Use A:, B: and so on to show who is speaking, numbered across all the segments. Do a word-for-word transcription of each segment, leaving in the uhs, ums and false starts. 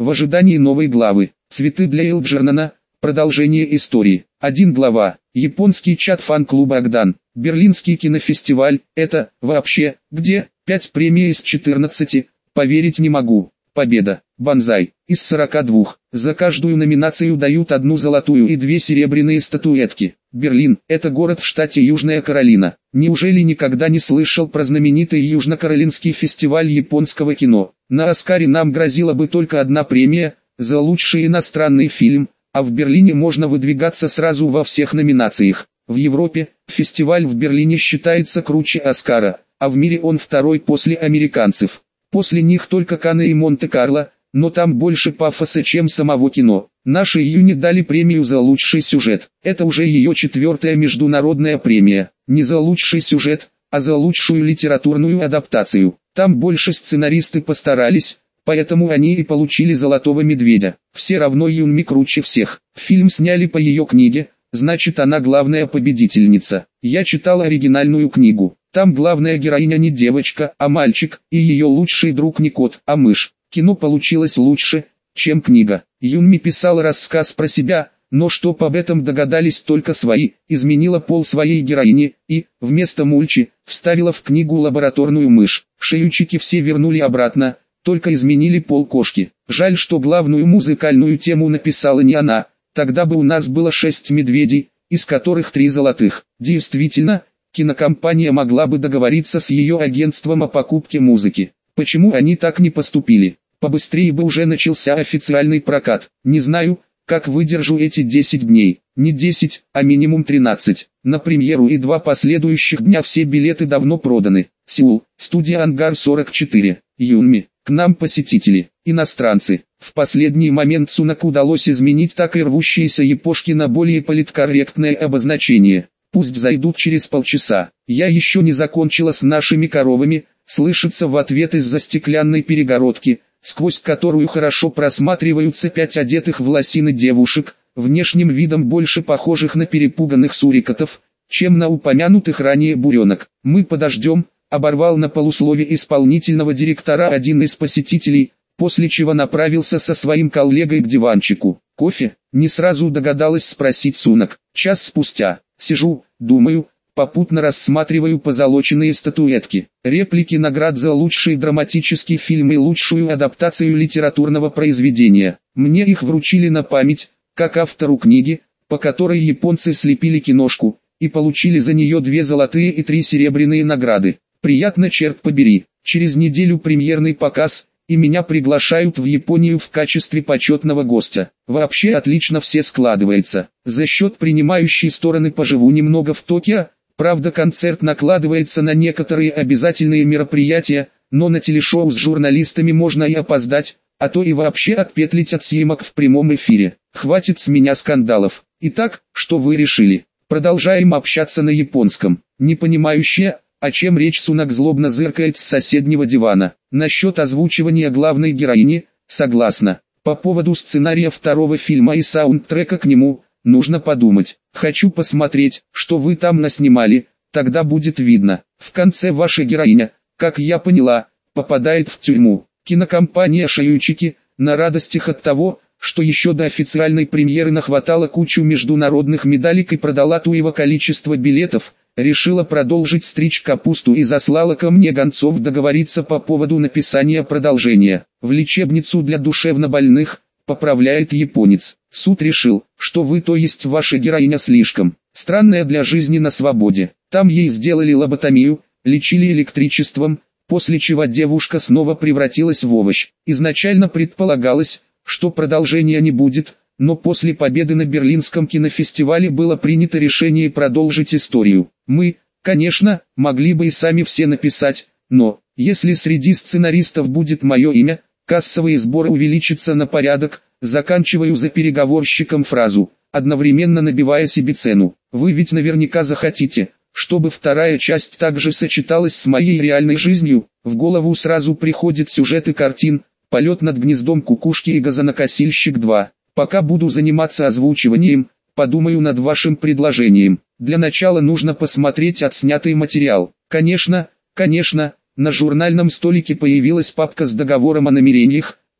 A: в ожидании новой главы. Цветы для Элджернона. Продолжение истории. один глава. Японский чат фан-клуба Агдан. Берлинский кинофестиваль. Это, вообще, где? пять премий из четырнадцати. Поверить не могу. Победа. Банзай. Из сорока двух. За каждую номинацию дают одну золотую и две серебряные статуэтки. Берлин – это город в штате Южная Каролина. Неужели никогда не слышал про знаменитый Южно-Каролинский фестиваль японского кино? На Оскаре нам грозила бы только одна премия – за лучший иностранный фильм, а в Берлине можно выдвигаться сразу во всех номинациях. В Европе фестиваль в Берлине считается круче Оскара, а в мире он второй после американцев. После них только Канны и Монте-Карло, но там больше пафоса, чем самого кино. Нашей Юне дали премию за лучший сюжет. Это уже ее четвертая международная премия. Не за лучший сюжет, а за лучшую литературную адаптацию. Там больше сценаристы постарались, поэтому они и получили «Золотого медведя». Все равно Юнми круче всех. Фильм сняли по ее книге, значит она главная победительница. Я читал оригинальную книгу. Там главная героиня не девочка, а мальчик, и ее лучший друг не кот, а мышь. Кино получилось лучше, чем книга. Юнми писала рассказ про себя, но чтоб об этом догадались только свои, изменила пол своей героини, и, вместо Мульчи, вставила в книгу лабораторную мышь. Шеючики все вернули обратно, только изменили пол кошки. Жаль, что главную музыкальную тему написала не она, тогда бы у нас было шесть медведей, из которых три золотых. Действительно, кинокомпания могла бы договориться с ее агентством о покупке музыки. Почему они так не поступили? Побыстрее бы уже начался официальный прокат. Не знаю, как выдержу эти десять дней. Не десять, а минимум тринадцать. На премьеру и два последующих дня все билеты давно проданы. Сеул, студия Ангар сорок четыре. Юнми, к нам посетители, иностранцы. В последний момент Сунак удалось изменить так и рвущиеся япошки на более политкорректное обозначение. Пусть зайдут через полчаса. Я еще не закончила с нашими коровами, слышится в ответ из-за стеклянной перегородки, сквозь которую хорошо просматриваются пять одетых в лосины девушек, внешним видом больше похожих на перепуганных сурикатов, чем на упомянутых ранее буренок. Мы подождем, оборвал на полуслове исполнительного директора один из посетителей, после чего направился со своим коллегой к диванчику. Кофе? Не сразу догадалась спросить Сунак. Час спустя. Сижу, думаю, попутно рассматриваю позолоченные статуэтки. Реплики наград за лучший драматический фильм и лучшую адаптацию литературного произведения. Мне их вручили на память, как автору книги, по которой японцы слепили киношку, и получили за нее две золотые и три серебряные награды. Приятно, черт побери. Через неделю премьерный показ, и меня приглашают в Японию в качестве почетного гостя. Вообще отлично все складывается. За счет принимающей стороны поживу немного в Токио, правда концерт накладывается на некоторые обязательные мероприятия, но на телешоу с журналистами можно и опоздать, а то и вообще отпетлить от съемок в прямом эфире. Хватит с меня скандалов. Итак, что вы решили? Продолжаем общаться на японском. Непонимающая, о чем речь, Сунак злобно зыркает с соседнего дивана. Насчет озвучивания главной героини, согласна. По поводу сценария второго фильма и саундтрека к нему, нужно подумать. Хочу посмотреть, что вы там наснимали, тогда будет видно. В конце ваша героиня, как я поняла, попадает в тюрьму. Кинокомпания «Шеючики», на радостях от того, что еще до официальной премьеры нахватала кучу международных медалек и продала туево количество билетов, решила продолжить стричь капусту и заслала ко мне гонцов договориться по поводу написания продолжения. В лечебницу для душевнобольных, поправляет японец. Суд решил, что вы, то есть ваша героиня, слишком странная для жизни на свободе. Там ей сделали лоботомию, лечили электричеством, после чего девушка снова превратилась в овощ. Изначально предполагалось, что продолжения не будет, но после победы на Берлинском кинофестивале было принято решение продолжить историю. Мы, конечно, могли бы и сами все написать, но, если среди сценаристов будет мое имя, кассовые сборы увеличатся на порядок, заканчиваю за переговорщиком фразу, одновременно набивая себе цену. Вы ведь наверняка захотите, чтобы вторая часть также сочеталась с моей реальной жизнью. В голову сразу приходят сюжеты картин, «Полет над гнездом кукушки» и «Газонокосильщик два». Пока буду заниматься озвучиванием, подумаю над вашим предложением. Для начала нужно посмотреть отснятый материал. Конечно, конечно, на журнальном столике появилась папка с договором о намерениях,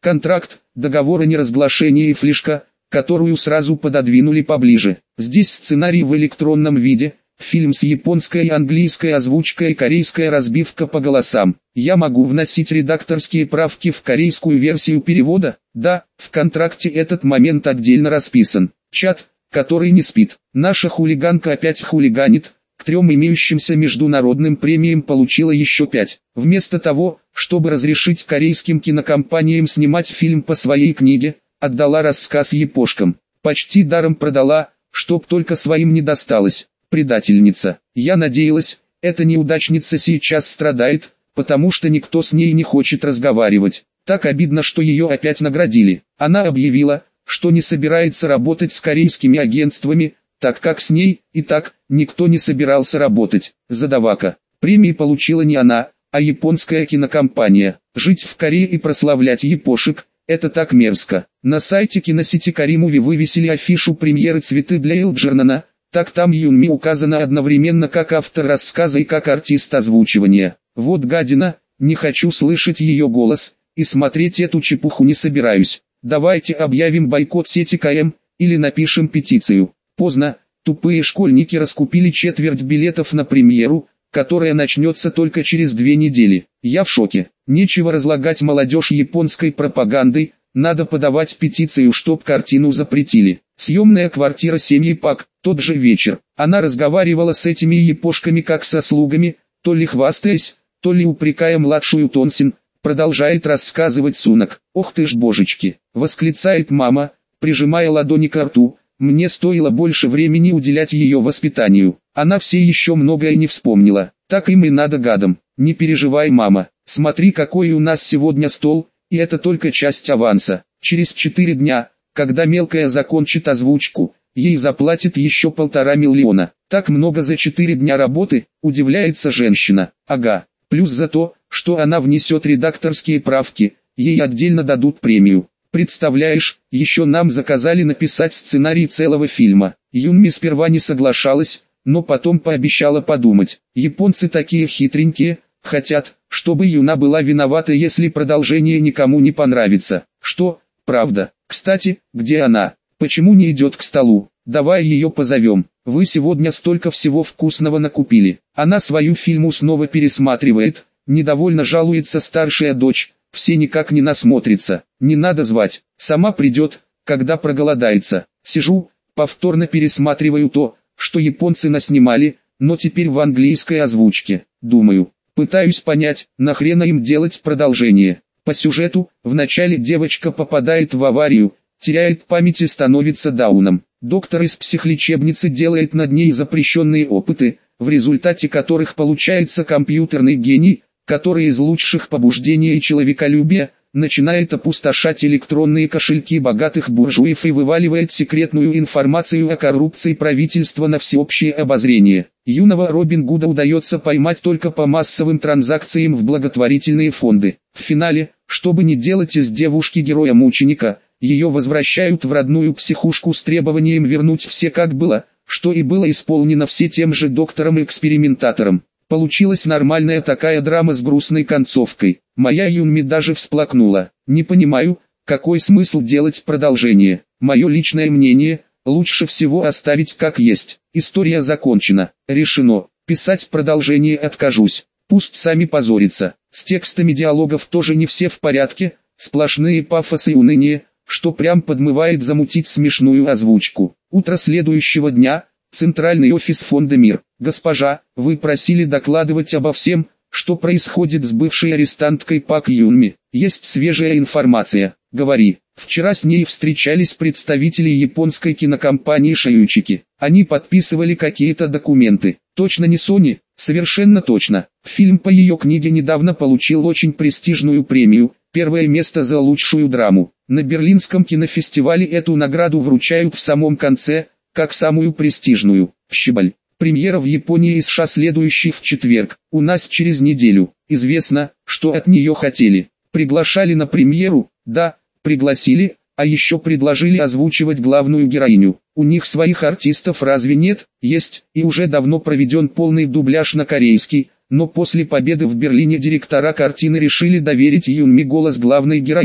A: Контракт, договор о неразглашении и флешка, которую сразу пододвинули поближе. Здесь сценарий в электронном виде, фильм с японской и английской озвучкой и корейская разбивка по голосам. Я могу вносить редакторские правки в корейскую версию перевода? Да, в контракте этот момент отдельно расписан. Чат, который не спит. Наша хулиганка опять хулиганит. К трем имеющимся международным премиям получила еще пять. Вместо того, чтобы разрешить корейским кинокомпаниям снимать фильм по своей книге, отдала рассказ япошкам. Почти даром продала, чтоб только своим не досталось. Предательница. Я надеялась, эта неудачница сейчас страдает, потому что никто с ней не хочет разговаривать. Так обидно, что ее опять наградили. Она объявила, что не собирается работать с корейскими агентствами, так как с ней, и так, никто не собирался работать. Задавака. Премии получила не она, а японская кинокомпания. Жить в Корее и прославлять япошек – это так мерзко. На сайте киносети Каримуви вывесили афишу премьеры «Цветы для Элджернона», так там Юнми указана одновременно как автор рассказа и как артист озвучивания. Вот гадина, не хочу слышать ее голос, и смотреть эту чепуху не собираюсь. Давайте объявим бойкот сети КМ, или напишем петицию. Поздно, тупые школьники раскупили четверть билетов на премьеру, которая начнется только через две недели. Я в шоке. Нечего разлагать молодежь японской пропагандой, надо подавать петицию, чтоб картину запретили. Съемная квартира семьи Пак, тот же вечер. Она разговаривала с этими япошками как со слугами, то ли хвастаясь, то ли упрекая младшую Тонсин, продолжает рассказывать Сунок. «Ох ты ж божечки!» — восклицает мама, прижимая ладони к рту. Мне стоило больше времени уделять ее воспитанию. Она все еще многое не вспомнила. Так им и надо гадам. Не переживай, мама. Смотри, какой у нас сегодня стол, и это только часть аванса. Через четыре дня, когда мелкая закончит озвучку, ей заплатят еще полтора миллиона. Так много за четыре дня работы, удивляется женщина. Ага, плюс за то, что она внесет редакторские правки, ей отдельно дадут премию. Представляешь, еще нам заказали написать сценарий целого фильма. Юнми сперва не соглашалась, но потом пообещала подумать. Японцы такие хитренькие, хотят, чтобы Юна была виновата, если продолжение никому не понравится. Что, правда? Кстати, где она? Почему не идет к столу? Давай ее позовем. Вы сегодня столько всего вкусного накупили. Она свою фильму снова пересматривает, недовольно жалуется старшая дочь. Все никак не насмотрится, не надо звать, сама придет, когда проголодается. Сижу, повторно пересматриваю то, что японцы наснимали, но теперь в английской озвучке. Думаю, пытаюсь понять, нахрена им делать продолжение. По сюжету, вначале девочка попадает в аварию, теряет память и становится дауном. Доктор из психлечебницы делает над ней запрещенные опыты, в результате которых получается компьютерный гений, который из лучших побуждений и человеколюбия, начинает опустошать электронные кошельки богатых буржуев и вываливает секретную информацию о коррупции правительства на всеобщее обозрение. Юного Робин Гуда удается поймать только по массовым транзакциям в благотворительные фонды. В финале, чтобы не делать из девушки героя-мученика, ее возвращают в родную психушку с требованием вернуть все как было, что и было исполнено все тем же доктором-экспериментатором. Получилась нормальная такая драма с грустной концовкой. Моя Юнми даже всплакнула. Не понимаю, какой смысл делать продолжение. Мое личное мнение, лучше всего оставить как есть. История закончена. Решено. Писать продолжение откажусь. Пусть сами позорятся. С текстами диалогов тоже не все в порядке. Сплошные пафосы и уныние, что прям подмывает замутить смешную озвучку. Утро следующего дня. Центральный офис фонда «Мир». Госпожа, вы просили докладывать обо всем, что происходит с бывшей арестанткой Пак Юнми. Есть свежая информация. Говори. Вчера с ней встречались представители японской кинокомпании «Шиючики». Они подписывали какие-то документы. Точно не Sony? Совершенно точно. Фильм по ее книге недавно получил очень престижную премию. Первое место за лучшую драму. На Берлинском кинофестивале эту награду вручают в самом конце, как самую престижную. Щебаль. Премьера в Японии и США следующий в четверг. У нас через неделю. Известно, что от нее хотели. Приглашали на премьеру? Да, пригласили, а еще предложили озвучивать главную героиню. У них своих артистов разве нет? Есть, и уже давно проведен полный дубляж на корейский, но после победы в Берлине директора картины решили доверить Юнми голос главной героини.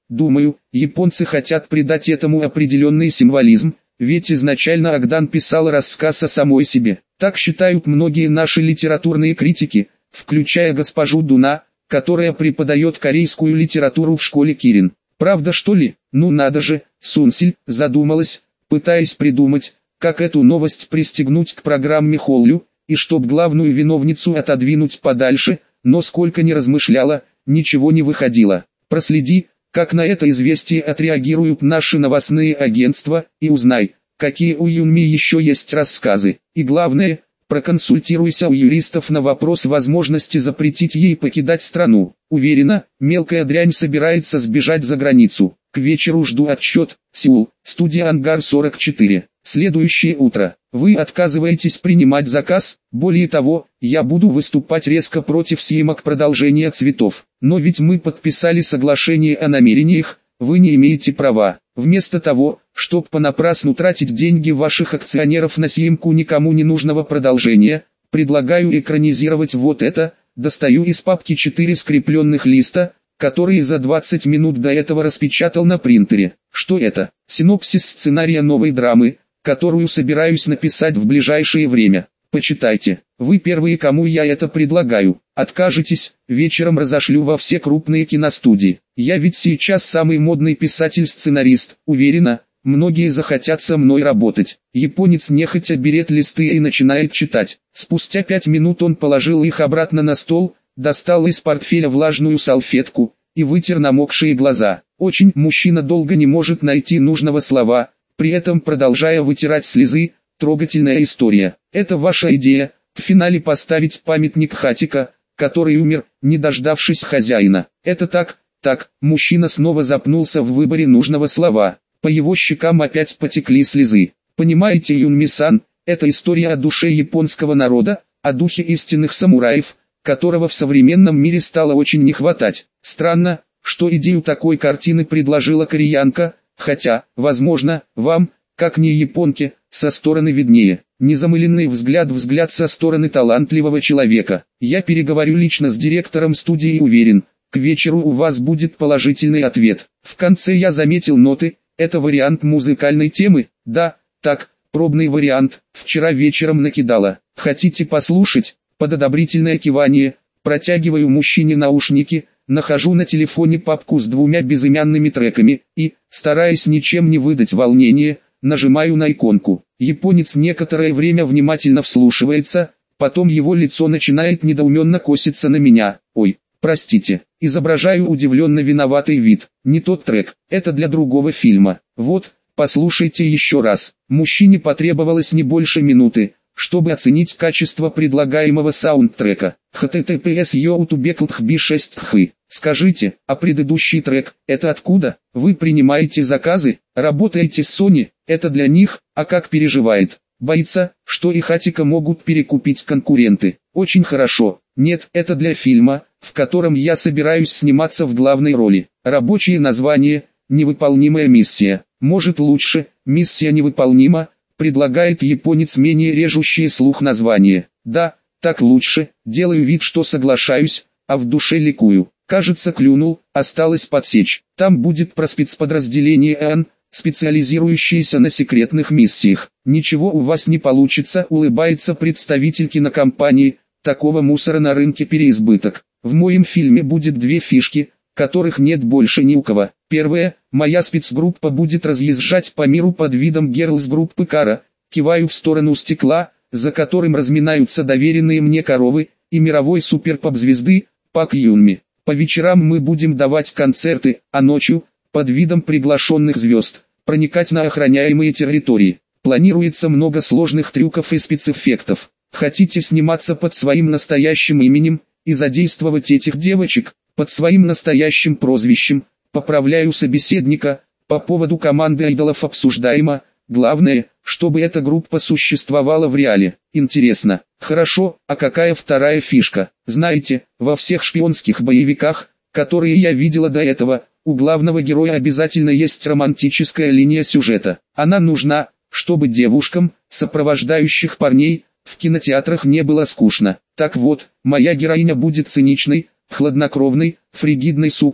A: Думаю, японцы хотят придать этому определенный символизм, ведь изначально Агдан писал рассказ о самой себе. Так считают многие наши литературные критики, включая госпожу Дуна, которая преподает корейскую литературу в школе Кирин. Правда, что ли? Ну надо же, Сунсиль задумалась, пытаясь придумать, как эту новость пристегнуть к программе Холлю, и чтоб главную виновницу отодвинуть подальше, но сколько ни размышляла, ничего не выходило. Проследи, как на это известие отреагируют наши новостные агентства, и узнай, какие у Юнми еще есть рассказы. И главное, проконсультируйся у юристов на вопрос возможности запретить ей покидать страну. Уверена, мелкая дрянь собирается сбежать за границу. К вечеру жду отчет. Сеул, студия Ангар сорок четыре. Следующее утро. Вы отказываетесь принимать заказ, более того, я буду выступать резко против съемок продолжения «Цветов». Но ведь мы подписали соглашение о намерениях, вы не имеете права. Вместо того, чтобы понапрасну тратить деньги ваших акционеров на съемку никому не нужного продолжения, предлагаю экранизировать вот это. Достаю из папки четыре скрепленных листа, которые за двадцать минут до этого распечатал на принтере. Что это? Синопсис сценария новой драмы, которую собираюсь написать в ближайшее время. Почитайте. Вы первые, кому я это предлагаю. Откажетесь, вечером разошлю во все крупные киностудии. Я ведь сейчас самый модный писатель-сценарист. Уверена, многие захотят со мной работать. Японец нехотя берет листы и начинает читать. Спустя пять минут он положил их обратно на стол, достал из портфеля влажную салфетку и вытер намокшие глаза. Очень мужчина долго не может найти нужного слова, при этом продолжая вытирать слезы. Трогательная история. Это ваша идея, в финале поставить памятник Хатико, который умер, не дождавшись хозяина. Это так, так, мужчина снова запнулся в выборе нужного слова. По его щекам опять потекли слезы. Понимаете, Юнми-сан, это история о душе японского народа, о духе истинных самураев, которого в современном мире стало очень не хватать. Странно, что идею такой картины предложила кореянка, хотя, возможно, вам, как не японке, со стороны виднее. Незамыленный взгляд взгляд со стороны талантливого человека. Я переговорю лично с директором студии и уверен, к вечеру у вас будет положительный ответ. В конце я заметил ноты, это вариант музыкальной темы, да, так, пробный вариант, вчера вечером накидала. Хотите послушать? Под одобрительное кивание, протягиваю мужчине наушники, нахожу на телефоне папку с двумя безымянными треками, и, стараясь ничем не выдать волнения, нажимаю на иконку. Японец некоторое время внимательно вслушивается, потом его лицо начинает недоуменно коситься на меня. Ой, простите, изображаю удивленно виноватый вид. Не тот трек, это для другого фильма. Вот, послушайте еще раз. Мужчине потребовалось не больше минуты, чтобы оценить качество предлагаемого саундтрека. эйч ти ти пи эс ютуб би шесть х. Скажите, а предыдущий трек, это откуда? Вы принимаете заказы, работаете с Sony, это для них, а как переживает? Боится, что и Хатико могут перекупить конкуренты. Очень хорошо. Нет, это для фильма, в котором я собираюсь сниматься в главной роли. Рабочее название – «Невыполнимая миссия». Может лучше, «Миссия невыполнима», предлагает японец менее режущее слух название. Да, так лучше, делаю вид, что соглашаюсь, а в душе ликую. Кажется, клюнул, осталось подсечь. Там будет про спецподразделение ЭОН, специализирующееся на секретных миссиях. Ничего у вас не получится, улыбается представитель кинокомпании, такого мусора на рынке переизбыток. В моем фильме будет две фишки, которых нет больше ни у кого. Первая, моя спецгруппа будет разъезжать по миру под видом герлс-группы Кара, киваю в сторону стекла, за которым разминаются доверенные мне коровы, и мировой суперпоп-звезды, Пак Юнми. По вечерам мы будем давать концерты, а ночью, под видом приглашенных звезд, проникать на охраняемые территории. Планируется много сложных трюков и спецэффектов. Хотите сниматься под своим настоящим именем и задействовать этих девочек под своим настоящим прозвищем? Поправляю собеседника, по поводу команды айдолов обсуждаемо, главное, чтобы эта группа существовала в реале. Интересно, хорошо, а какая вторая фишка? Знаете, во всех шпионских боевиках, которые я видела до этого, у главного героя обязательно есть романтическая линия сюжета. Она нужна, чтобы девушкам, сопровождающих парней, в кинотеатрах не было скучно. Так вот, моя героиня будет циничной, хладнокровной, фригидной сукой,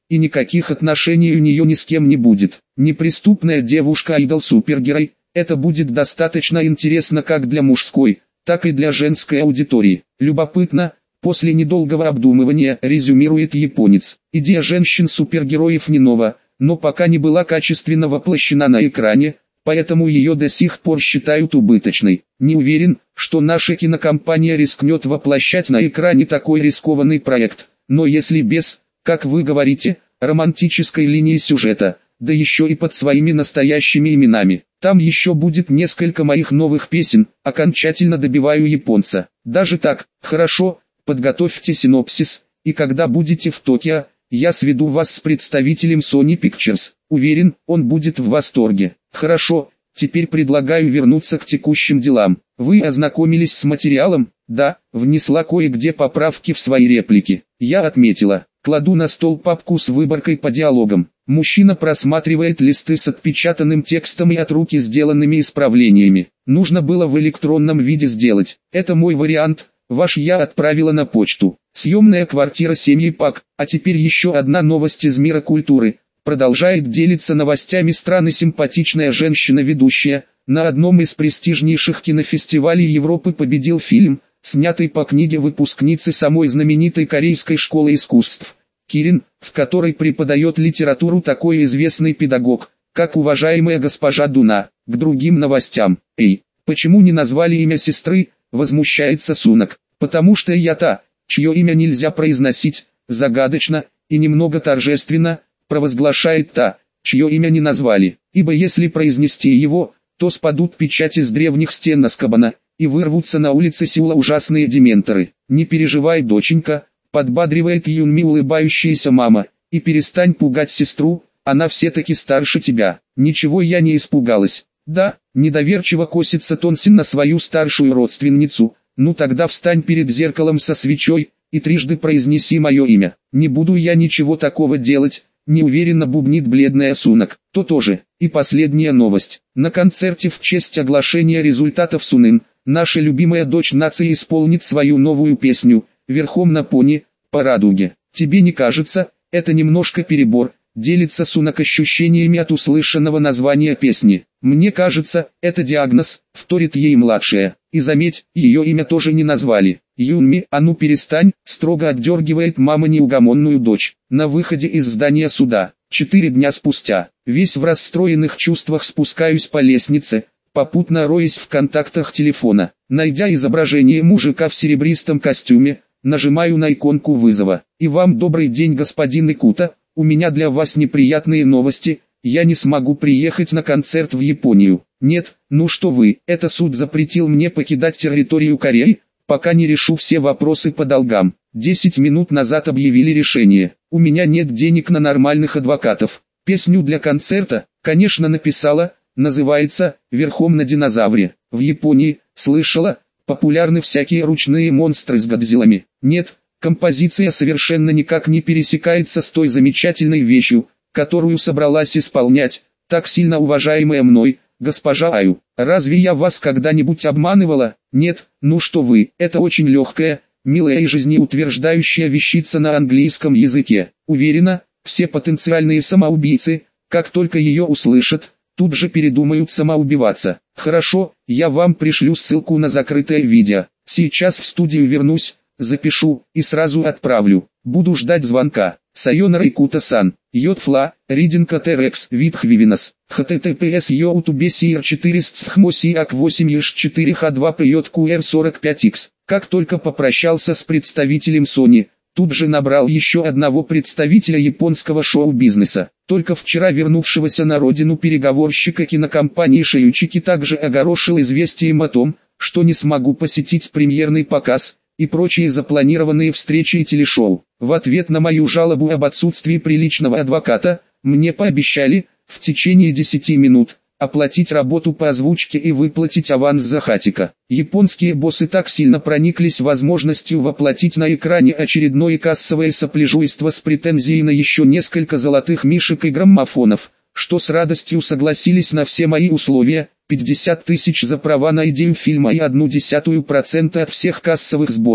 A: и никаких отношений у нее ни с кем не будет. Неприступная девушка-айдол-супергерой, это будет достаточно интересно как для мужской, так и для женской аудитории. Любопытно, после недолгого обдумывания резюмирует японец. Идея женщин-супергероев не нова, но пока не была качественно воплощена на экране, поэтому ее до сих пор считают убыточной. Не уверен, что наша кинокомпания рискнет воплощать на экране такой рискованный проект, но если без, как вы говорите, романтической линии сюжета, да еще и под своими настоящими именами. Там еще будет несколько моих новых песен, окончательно добиваю японца. Даже так, хорошо, подготовьте синопсис, и когда будете в Токио, я сведу вас с представителем Sony Pictures. Уверен, он будет в восторге. Хорошо, теперь предлагаю вернуться к текущим делам. Вы ознакомились с материалом? Да, внесла кое-где поправки в свои реплики. Я отметила. Кладу на стол папку с выборкой по диалогам. Мужчина просматривает листы с отпечатанным текстом и от руки сделанными исправлениями. Нужно было в электронном виде сделать. Это мой вариант, ваш я отправила на почту. Съемная квартира семьи Пак, а теперь еще одна новость из мира культуры. Продолжает делиться новостями страны симпатичная женщина-ведущая. На одном из престижнейших кинофестивалей Европы победил фильм, снятый по книге выпускницы самой знаменитой корейской школы искусств, Кирин, в которой преподает литературу такой известный педагог, как уважаемая госпожа Дуна. К другим новостям. Эй, почему не назвали имя сестры, возмущается Сунак. Потому что я та, чье имя нельзя произносить, загадочно и немного торжественно, провозглашает та, чье имя не назвали. Ибо если произнести его, то спадут печати с древних стен Аскабана, и вырвутся на улицы Сеула ужасные дементоры. Не переживай, доченька, подбадривает Юнми улыбающаяся мама, и перестань пугать сестру, она все-таки старше тебя. Ничего, я не испугалась. Да, недоверчиво косится Тонсин на свою старшую родственницу. Ну тогда встань перед зеркалом со свечой, и трижды произнеси мое имя. Не буду я ничего такого делать, неуверенно бубнит бледная Сунак. То тоже. И последняя новость. На концерте в честь оглашения результатов Сунын, наша любимая дочь нации исполнит свою новую песню, верхом на пони, по радуге. Тебе не кажется, это немножко перебор, делится Сунак ощущениями от услышанного названия песни. Мне кажется, это диагноз, вторит ей младшая. И заметь, ее имя тоже не назвали. Юнми, а ну перестань, строго отдергивает мама неугомонную дочь. На выходе из здания суда, четыре дня спустя, весь в расстроенных чувствах спускаюсь по лестнице, попутно роясь в контактах телефона. Найдя изображение мужика в серебристом костюме, нажимаю на иконку вызова. И вам добрый день, господин Икута, у меня для вас неприятные новости, я не смогу приехать на концерт в Японию. Нет, ну что вы, это суд запретил мне покидать территорию Кореи, пока не решу все вопросы по долгам. Десять минут назад объявили решение. У меня нет денег на нормальных адвокатов. Песню для концерта, конечно, написала, называется «Верхом на динозавре». В Японии, слышала, популярны всякие ручные монстры с Годзиллами. Нет, композиция совершенно никак не пересекается с той замечательной вещью, которую собралась исполнять, так сильно уважаемая мной, госпожа Аю. Разве я вас когда-нибудь обманывала? Нет, ну что вы, это очень легкая, милая и жизнеутверждающая вещица на английском языке. Уверена, все потенциальные самоубийцы, как только ее услышат, тут же передумают самоубиваться. Хорошо, я вам пришлю ссылку на закрытое видео. Сейчас в студию вернусь, запишу и сразу отправлю. Буду ждать звонка. Сайонара Икута-сан. Йотфла, Ридинка Терекс, Витхвивинас. https youtube четыреста хмосиак восемь еш четыре х два пьёткуэр сорок пять икс. Как только попрощался с представителем Sony, тут же набрал еще одного представителя японского шоу-бизнеса. Только вчера вернувшегося на родину переговорщика кинокомпании Шиючики также огорошил известием о том, что не смогу посетить премьерный показ и прочие запланированные встречи и телешоу. В ответ на мою жалобу об отсутствии приличного адвоката, мне пообещали, в течение десяти минут, оплатить работу по озвучке и выплатить аванс за Хатика. Японские боссы так сильно прониклись возможностью воплотить на экране очередное кассовое сопляжуйство с претензией на еще несколько золотых мишек и граммофонов, что с радостью согласились на все мои условия, пятьдесят тысяч за права на идею фильма и одну десятую процента от всех кассовых сборов.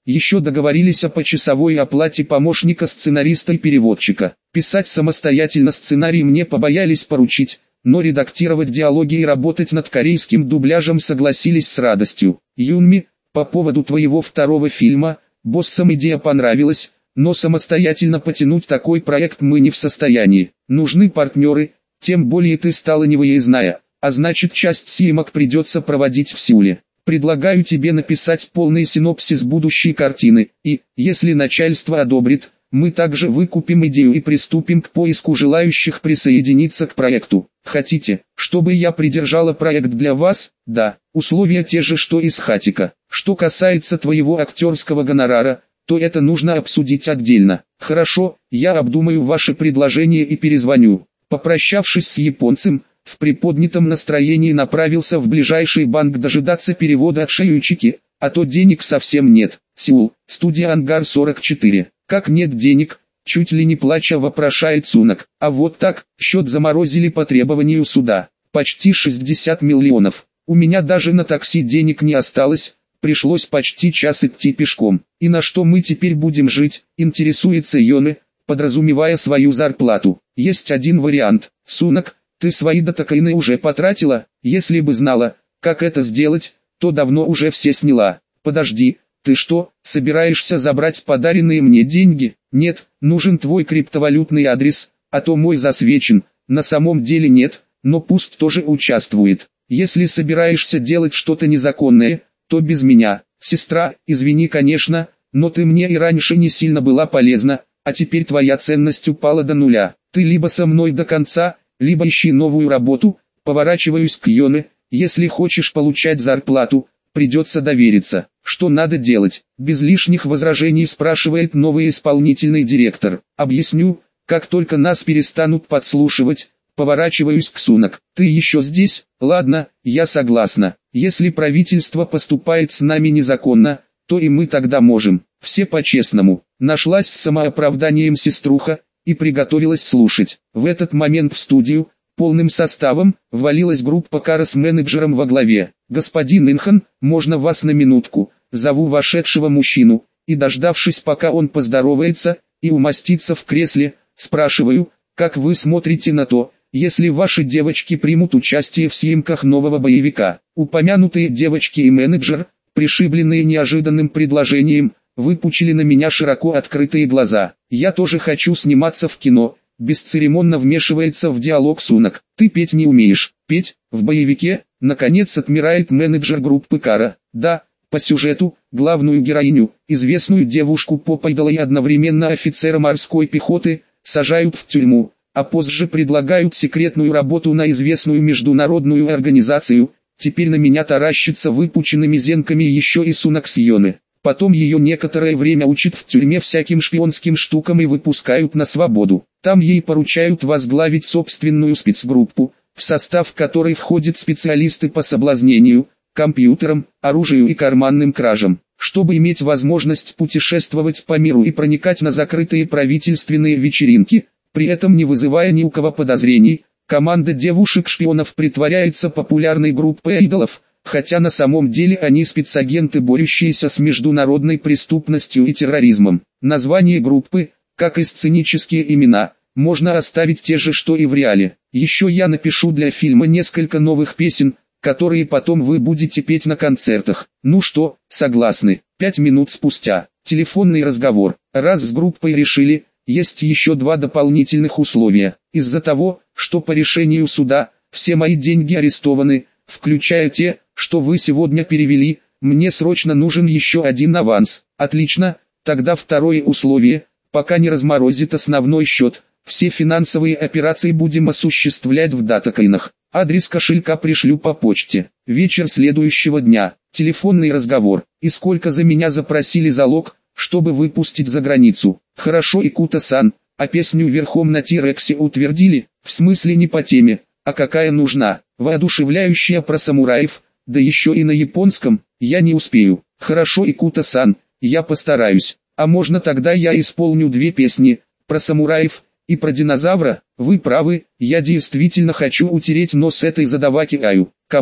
A: Еще договорились о почасовой оплате помощника сценариста и переводчика. Писать самостоятельно сценарий мне побоялись поручить, но редактировать диалоги и работать над корейским дубляжем согласились с радостью. Юнми, по поводу твоего второго фильма, боссам идея понравилась, но самостоятельно потянуть такой проект мы не в состоянии. Нужны партнеры, тем более ты стала невыездная, а значит часть съемок придется проводить в Сеуле. Предлагаю тебе написать полный синопсис будущей картины, и, если начальство одобрит, мы также выкупим идею и приступим к поиску желающих присоединиться к проекту. Хотите, чтобы я придержала проект для вас? Да, условия те же, что и с Хатико. Что касается твоего актерского гонорара, то это нужно обсудить отдельно. Хорошо, я обдумаю ваше предложение и перезвоню. Попрощавшись с японцем, в приподнятом настроении направился в ближайший банк дожидаться перевода от Шиючики, а то денег совсем нет. Сеул, студия Ангар сорок четыре. Как нет денег? Чуть ли не плача вопрошает Сунак. А вот так, счет заморозили по требованию суда. Почти шестьдесят миллионов. У меня даже на такси денег не осталось, пришлось почти час идти пешком. И на что мы теперь будем жить, интересуется Йоне, подразумевая свою зарплату. Есть один вариант. Сунак, ты свои датакайны уже потратила? Если бы знала, как это сделать, то давно уже все сняла. Подожди, ты что, собираешься забрать подаренные мне деньги? Нет, нужен твой криптовалютный адрес, а то мой засвечен. На самом деле нет, но пусть тоже участвует. Если собираешься делать что-то незаконное, то без меня. Сестра, извини, конечно, но ты мне и раньше не сильно была полезна, а теперь твоя ценность упала до нуля. Ты либо со мной до конца, либо ищи новую работу. Поворачиваюсь к Йоне. Если хочешь получать зарплату, придется довериться. Что надо делать? Без лишних возражений спрашивает новый исполнительный директор. Объясню, как только нас перестанут подслушивать. Поворачиваюсь к Сунак. Ты еще здесь? Ладно, я согласна. Если правительство поступает с нами незаконно, то и мы тогда можем. Все по-честному. Нашлась с самооправданием сеструха и приготовилась слушать. В этот момент в студию, полным составом, ввалилась группа Кара с менеджером во главе. «Господин Инхан, можно вас на минутку?» Зову вошедшего мужчину, и дождавшись, пока он поздоровается и умостится в кресле, спрашиваю, как вы смотрите на то, если ваши девочки примут участие в съемках нового боевика. Упомянутые девочки и менеджер, пришибленные неожиданным предложением, выпучили на меня широко открытые глаза. Я тоже хочу сниматься в кино. Бесцеремонно вмешивается в диалог Сунак. Ты петь не умеешь. Петь? В боевике? Наконец отмирает менеджер группы Кара. Да, по сюжету, главную героиню, известную девушку Попайдала и одновременно офицера морской пехоты, сажают в тюрьму, а позже предлагают секретную работу на известную международную организацию. Теперь на меня таращится выпученными зенками еще и Сунак с Йоне. Потом ее некоторое время учат в тюрьме всяким шпионским штукам и выпускают на свободу. Там ей поручают возглавить собственную спецгруппу, в состав которой входят специалисты по соблазнению, компьютерам, оружию и карманным кражам. Чтобы иметь возможность путешествовать по миру и проникать на закрытые правительственные вечеринки, при этом не вызывая ни у кого подозрений, команда девушек-шпионов притворяется популярной группой идолов, хотя на самом деле они спецагенты, борющиеся с международной преступностью и терроризмом. Название группы, как и сценические имена, можно оставить те же, что и в реале. Еще я напишу для фильма несколько новых песен, которые потом вы будете петь на концертах. Ну что, согласны? Пять минут спустя. Телефонный разговор. Раз с группой решили, есть еще два дополнительных условия. Из-за того, что по решению суда, все мои деньги арестованы, включая те, что вы сегодня перевели, мне срочно нужен еще один аванс. Отлично, тогда второе условие, пока не разморозит основной счет, все финансовые операции будем осуществлять в датакайнах. Адрес кошелька пришлю по почте. Вечер следующего дня. Телефонный разговор. И сколько за меня запросили залог, чтобы выпустить за границу? Хорошо, Икута-сан, а песню верхом на Тирексе утвердили? В смысле не по теме, а какая нужна? Воодушевляющая про самураев, да еще и на японском. Я не успею. Хорошо, Икута-сан, я постараюсь. А можно тогда я исполню две песни, про самураев и про динозавра? Вы правы, я действительно хочу утереть нос этой задаваки Аю. Кому?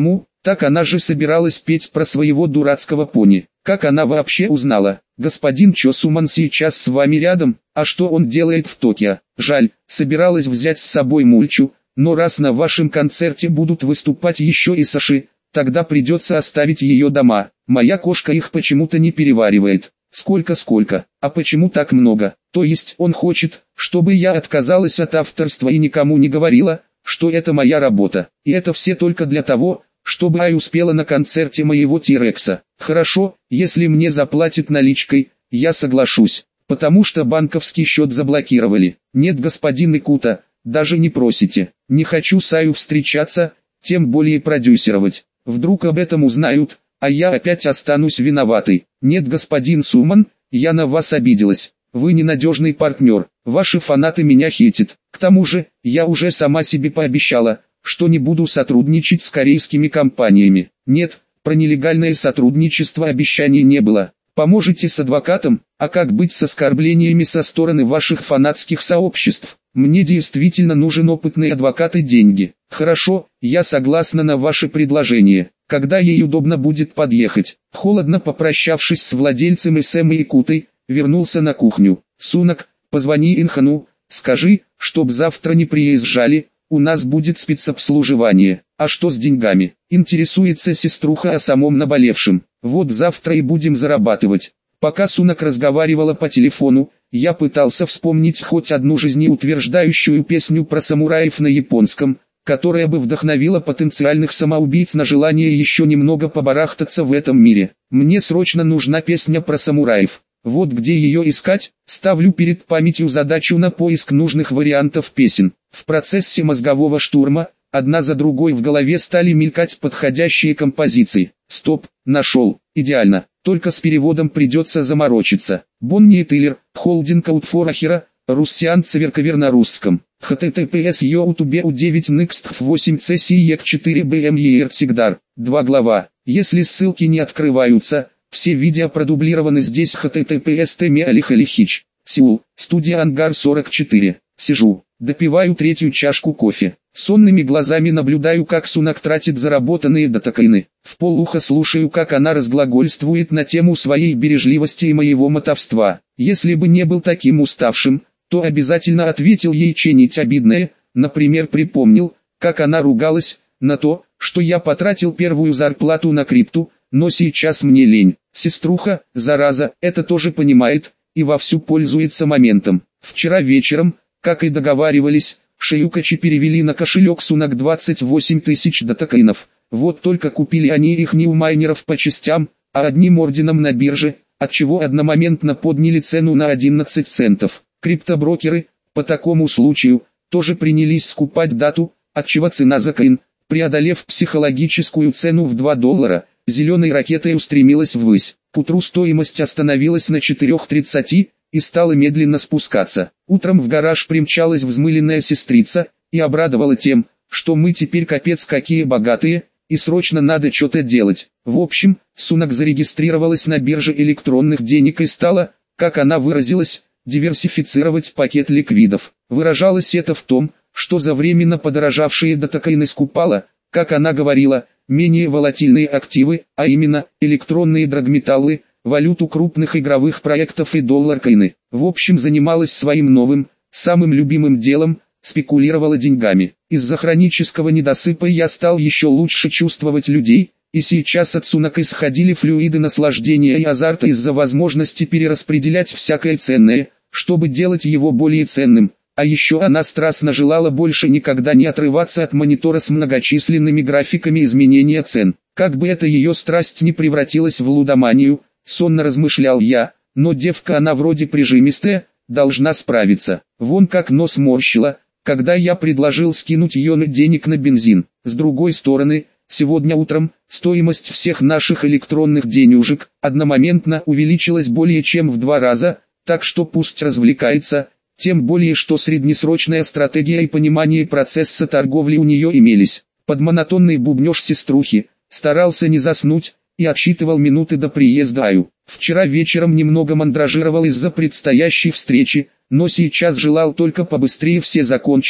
A: Так она же собиралась петь про своего дурацкого пони. Как она вообще узнала? Господин Чо Суман сейчас с вами рядом, а что он делает в Токио? Жаль, собиралась взять с собой Мульчу, но раз на вашем концерте будут выступать еще и Саши, тогда придется оставить ее дома. Моя кошка их почему-то не переваривает. Сколько-сколько, а почему так много? То есть он хочет, чтобы я отказалась от авторства и никому не говорила, что это моя работа. И это все только для того, чтобы Ай успела на концерте моего Тирекса. Хорошо, если мне заплатят наличкой, я соглашусь, потому что банковский счет заблокировали. Нет, господин Икута, даже не просите. Не хочу с Аю встречаться, тем более продюсировать. Вдруг об этом узнают, а я опять останусь виноватой. Нет, господин Суман, я на вас обиделась. Вы ненадежный партнер, ваши фанаты меня хейтят. К тому же, я уже сама себе пообещала, что не буду сотрудничать с корейскими компаниями. Нет, про нелегальное сотрудничество обещаний не было. Поможете с адвокатом, а как быть с оскорблениями со стороны ваших фанатских сообществ? Мне действительно нужен опытный адвокат и деньги. Хорошо, я согласна на ваше предложение. Когда ей удобно будет подъехать? Холодно попрощавшись с владельцем СМ и Икутой, вернулся на кухню. Сунак, позвони Инхану, скажи, чтоб завтра не приезжали. У нас будет спецобслуживание. А что с деньгами? Интересуется сеструха о самом наболевшем. Вот завтра и будем зарабатывать. Пока Сунак разговаривала по телефону, я пытался вспомнить хоть одну жизнеутверждающую песню про самураев на японском, которая бы вдохновила потенциальных самоубийц на желание еще немного побарахтаться в этом мире. Мне срочно нужна песня про самураев. Вот где ее искать? Ставлю перед памятью задачу на поиск нужных вариантов песен. В процессе мозгового штурма, одна за другой в голове стали мелькать подходящие композиции. Стоп, нашел, идеально, только с переводом придется заморочиться. Бонни и Тиллер, холдинг Аутфорахера, Руссиан Цверковер на русском. https youtube u девять next восемь c c четыре bmer всегда. два глава. Если ссылки не открываются, все видео продублированы здесь. https теме алихалихич. Сеул, студия Ангар сорок четыре. Сижу, допиваю третью чашку кофе. Сонными глазами наблюдаю, как Сунак тратит заработанные датакоины. В полуха слушаю, как она разглагольствует на тему своей бережливости и моего мотовства. Если бы не был таким уставшим, то обязательно ответил ей что-нибудь обидное, например, припомнил, как она ругалась на то, что я потратил первую зарплату на крипту, но сейчас мне лень. Сеструха, зараза, это тоже понимает и вовсю пользуется моментом. Вчера вечером, как и договаривались, Шиюкачи перевели на кошелек Сунак двадцать восемь тысяч датакоинов. Вот только купили они их не у майнеров по частям, а одним орденом на бирже, отчего одномоментно подняли цену на одиннадцать центов. Криптоброкеры, по такому случаю, тоже принялись скупать дату, отчего цена за коин, преодолев психологическую цену в два доллара, зеленой ракетой устремилась ввысь. К утру стоимость остановилась на четырёх тридцати и стала медленно спускаться. Утром в гараж примчалась взмыленная сестрица и обрадовала тем, что мы теперь капец какие богатые, и срочно надо что-то делать. В общем, Сунак зарегистрировалась на бирже электронных денег и стала, как она выразилась, диверсифицировать пакет ликвидов. Выражалось это в том, что за временно подорожавшие датакоины скупала, как она говорила, менее волатильные активы, а именно, электронные драгметаллы, валюту крупных игровых проектов и доллар-коины. В общем, занималась своим новым, самым любимым делом, спекулировала деньгами. Из-за хронического недосыпа я стал еще лучше чувствовать людей, и сейчас от Сунак исходили флюиды наслаждения и азарта из-за возможности перераспределять всякое ценное, чтобы делать его более ценным. А еще она страстно желала больше никогда не отрываться от монитора с многочисленными графиками изменения цен. Как бы эта ее страсть не превратилась в лудоманию, сонно размышлял я, но девка она вроде прижимистая, должна справиться. Вон как нос морщила, когда я предложил скинуть ее на денег на бензин. С другой стороны, сегодня утром стоимость всех наших электронных денежек одномоментно увеличилась более чем в два раза, так что пусть развлекается, тем более что среднесрочная стратегия и понимание процесса торговли у нее имелись. Под монотонный бубнеж сеструхи, старался не заснуть, и отсчитывал минуты до приезда Аю. Вчера вечером немного мандражировал из-за предстоящей встречи, но сейчас желал только побыстрее все закончить,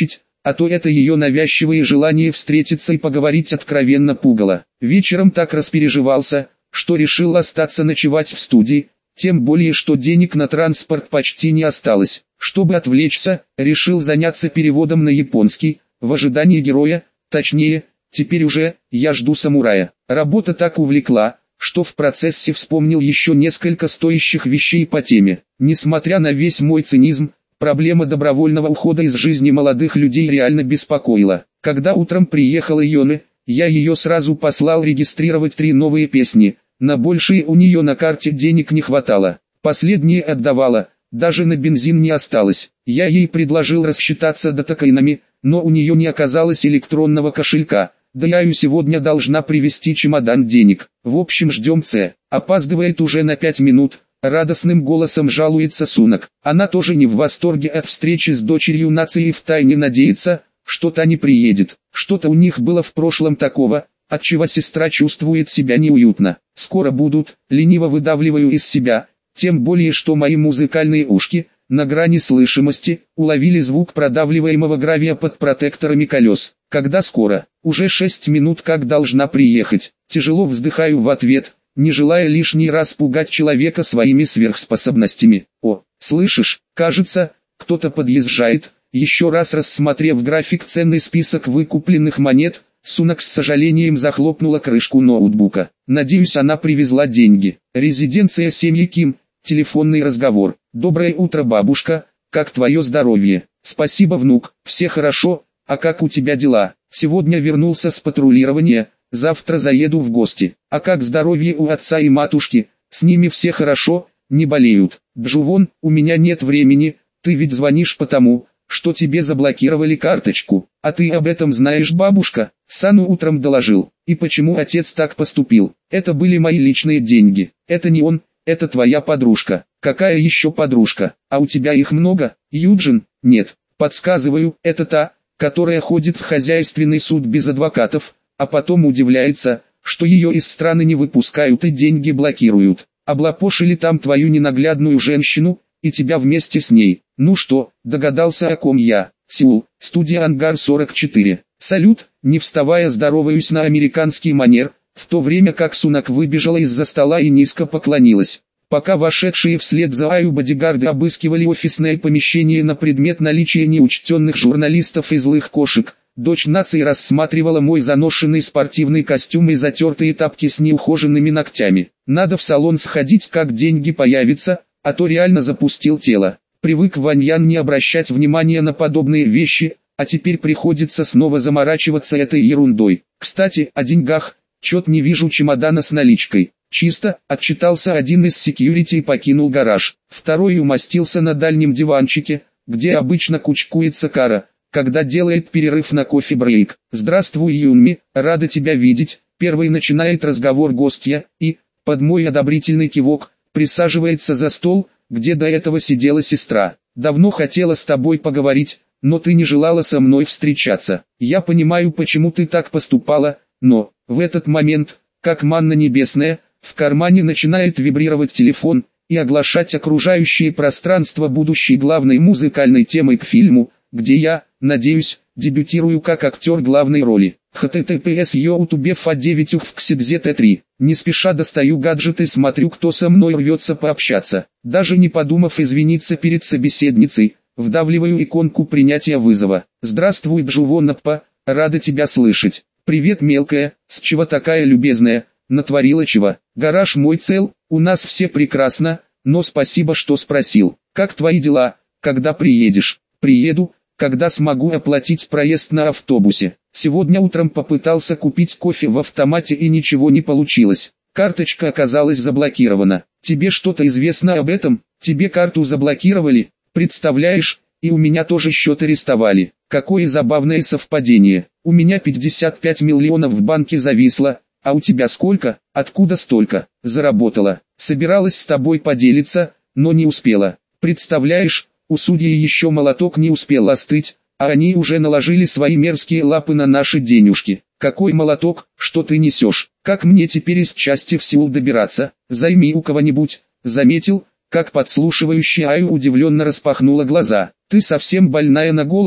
A: а то это ее навязчивое желание встретиться и поговорить откровенно пугало. Вечером так распереживался, что решил остаться ночевать в студии, тем более что денег на транспорт почти не осталось. Чтобы отвлечься, решил заняться переводом на японский, в ожидании героя, точнее, теперь уже, я жду самурая. Работа так увлекла, что в процессе вспомнил еще несколько стоящих вещей по теме. Несмотря на весь мой цинизм, проблема добровольного ухода из жизни молодых людей реально беспокоила. Когда утром приехала Йоне, я ее сразу послал регистрировать три новые песни. На большие у нее на карте денег не хватало. Последние отдавала, даже на бензин не осталось. Я ей предложил рассчитаться дотокайнами, но у нее не оказалось электронного кошелька. Да я ее сегодня должна привезти чемодан денег. В общем, ждем Ц. Опаздывает уже на пять минут. Радостным голосом жалуется Сунок. Она тоже не в восторге от встречи с дочерью нации и втайне надеется, что та не приедет. Что-то у них было в прошлом такого, отчего сестра чувствует себя неуютно. Скоро будут, лениво выдавливаю из себя, тем более что мои музыкальные ушки, на грани слышимости, уловили звук продавливаемого гравия под протекторами колес. Когда скоро? Уже шесть минут как должна приехать. Тяжело вздыхаю в ответ, не желая лишний раз пугать человека своими сверхспособностями. О, слышишь, кажется, кто-то подъезжает. Еще раз рассмотрев график ценный список выкупленных монет, Сунок с сожалением захлопнула крышку ноутбука. Надеюсь, она привезла деньги. Резиденция семьи Ким. Телефонный разговор. Доброе утро, бабушка, как твое здоровье? Спасибо, внук, все хорошо, а как у тебя дела? Сегодня вернулся с патрулирования, завтра заеду в гости. А как здоровье у отца и матушки? С ними все хорошо, не болеют. Джувон, у меня нет времени, ты ведь звонишь потому, что тебе заблокировали карточку. А ты об этом знаешь, бабушка? Сану утром доложил. И почему отец так поступил? Это были мои личные деньги. Это не он, это твоя подружка. Какая еще подружка? А у тебя их много? Юджин? Нет. Подсказываю, это та, которая ходит в хозяйственный суд без адвокатов, а потом удивляется, что ее из страны не выпускают и деньги блокируют. Облапошили там твою ненаглядную женщину, и тебя вместе с ней. Ну что, догадался, о ком я? Сеул, студия Ангар сорок четыре. Салют, не вставая здороваюсь на американский манер, в то время как Сунок выбежала из-за стола и низко поклонилась. Пока вошедшие вслед за Аю бодигарды обыскивали офисное помещение на предмет наличия неучтенных журналистов и злых кошек, дочь нации рассматривала мой заношенный спортивный костюм и затертые тапки с неухоженными ногтями. Надо в салон сходить, как деньги появятся, а то реально запустил тело. Привык Ваньян не обращать внимания на подобные вещи, а теперь приходится снова заморачиваться этой ерундой. Кстати, о деньгах. Чет не вижу чемодана с наличкой. Чисто, отчитался один из секьюрити и покинул гараж. Второй умостился на дальнем диванчике, где обычно кучкуется Кара, когда делает перерыв на кофе-брейк. «Здравствуй, Юнми, рада тебя видеть», первый начинает разговор гостья, и, под мой одобрительный кивок, присаживается за стол, где до этого сидела сестра. «Давно хотела с тобой поговорить, но ты не желала со мной встречаться. Я понимаю, почему ты так поступала, но...» В этот момент, как манна небесная, в кармане начинает вибрировать телефон и оглашать окружающее пространство будущей главной музыкальной темой к фильму, где я, надеюсь, дебютирую как актер главной роли. https youtube фа девять уфксидзет три. Не спеша достаю гаджет и смотрю, кто со мной рвется пообщаться. Даже не подумав извиниться перед собеседницей, вдавливаю иконку принятия вызова. «Здравствуй, Джувонаппа, рада тебя слышать». «Привет, мелкая, с чего такая любезная, натворила чего?» «Гараж мой цел, у нас все прекрасно, но спасибо, что спросил. Как твои дела, когда приедешь?» «Приеду, когда смогу оплатить проезд на автобусе. Сегодня утром попытался купить кофе в автомате и ничего не получилось. Карточка оказалась заблокирована. Тебе что-то известно об этом? Тебе карту заблокировали, представляешь, и у меня тоже счет арестовали. Какое забавное совпадение. У меня пятьдесят пять миллионов в банке зависло, а у тебя сколько? Откуда столько? Заработала. Собиралась с тобой поделиться, но не успела. Представляешь, у судьи еще молоток не успел остыть, а они уже наложили свои мерзкие лапы на наши денежки. Какой молоток, что ты несешь? Как мне теперь из части в Сеул добираться? Займи у кого-нибудь. Заметил, как подслушивающая Аю удивленно распахнула глаза. Ты совсем больная на голову?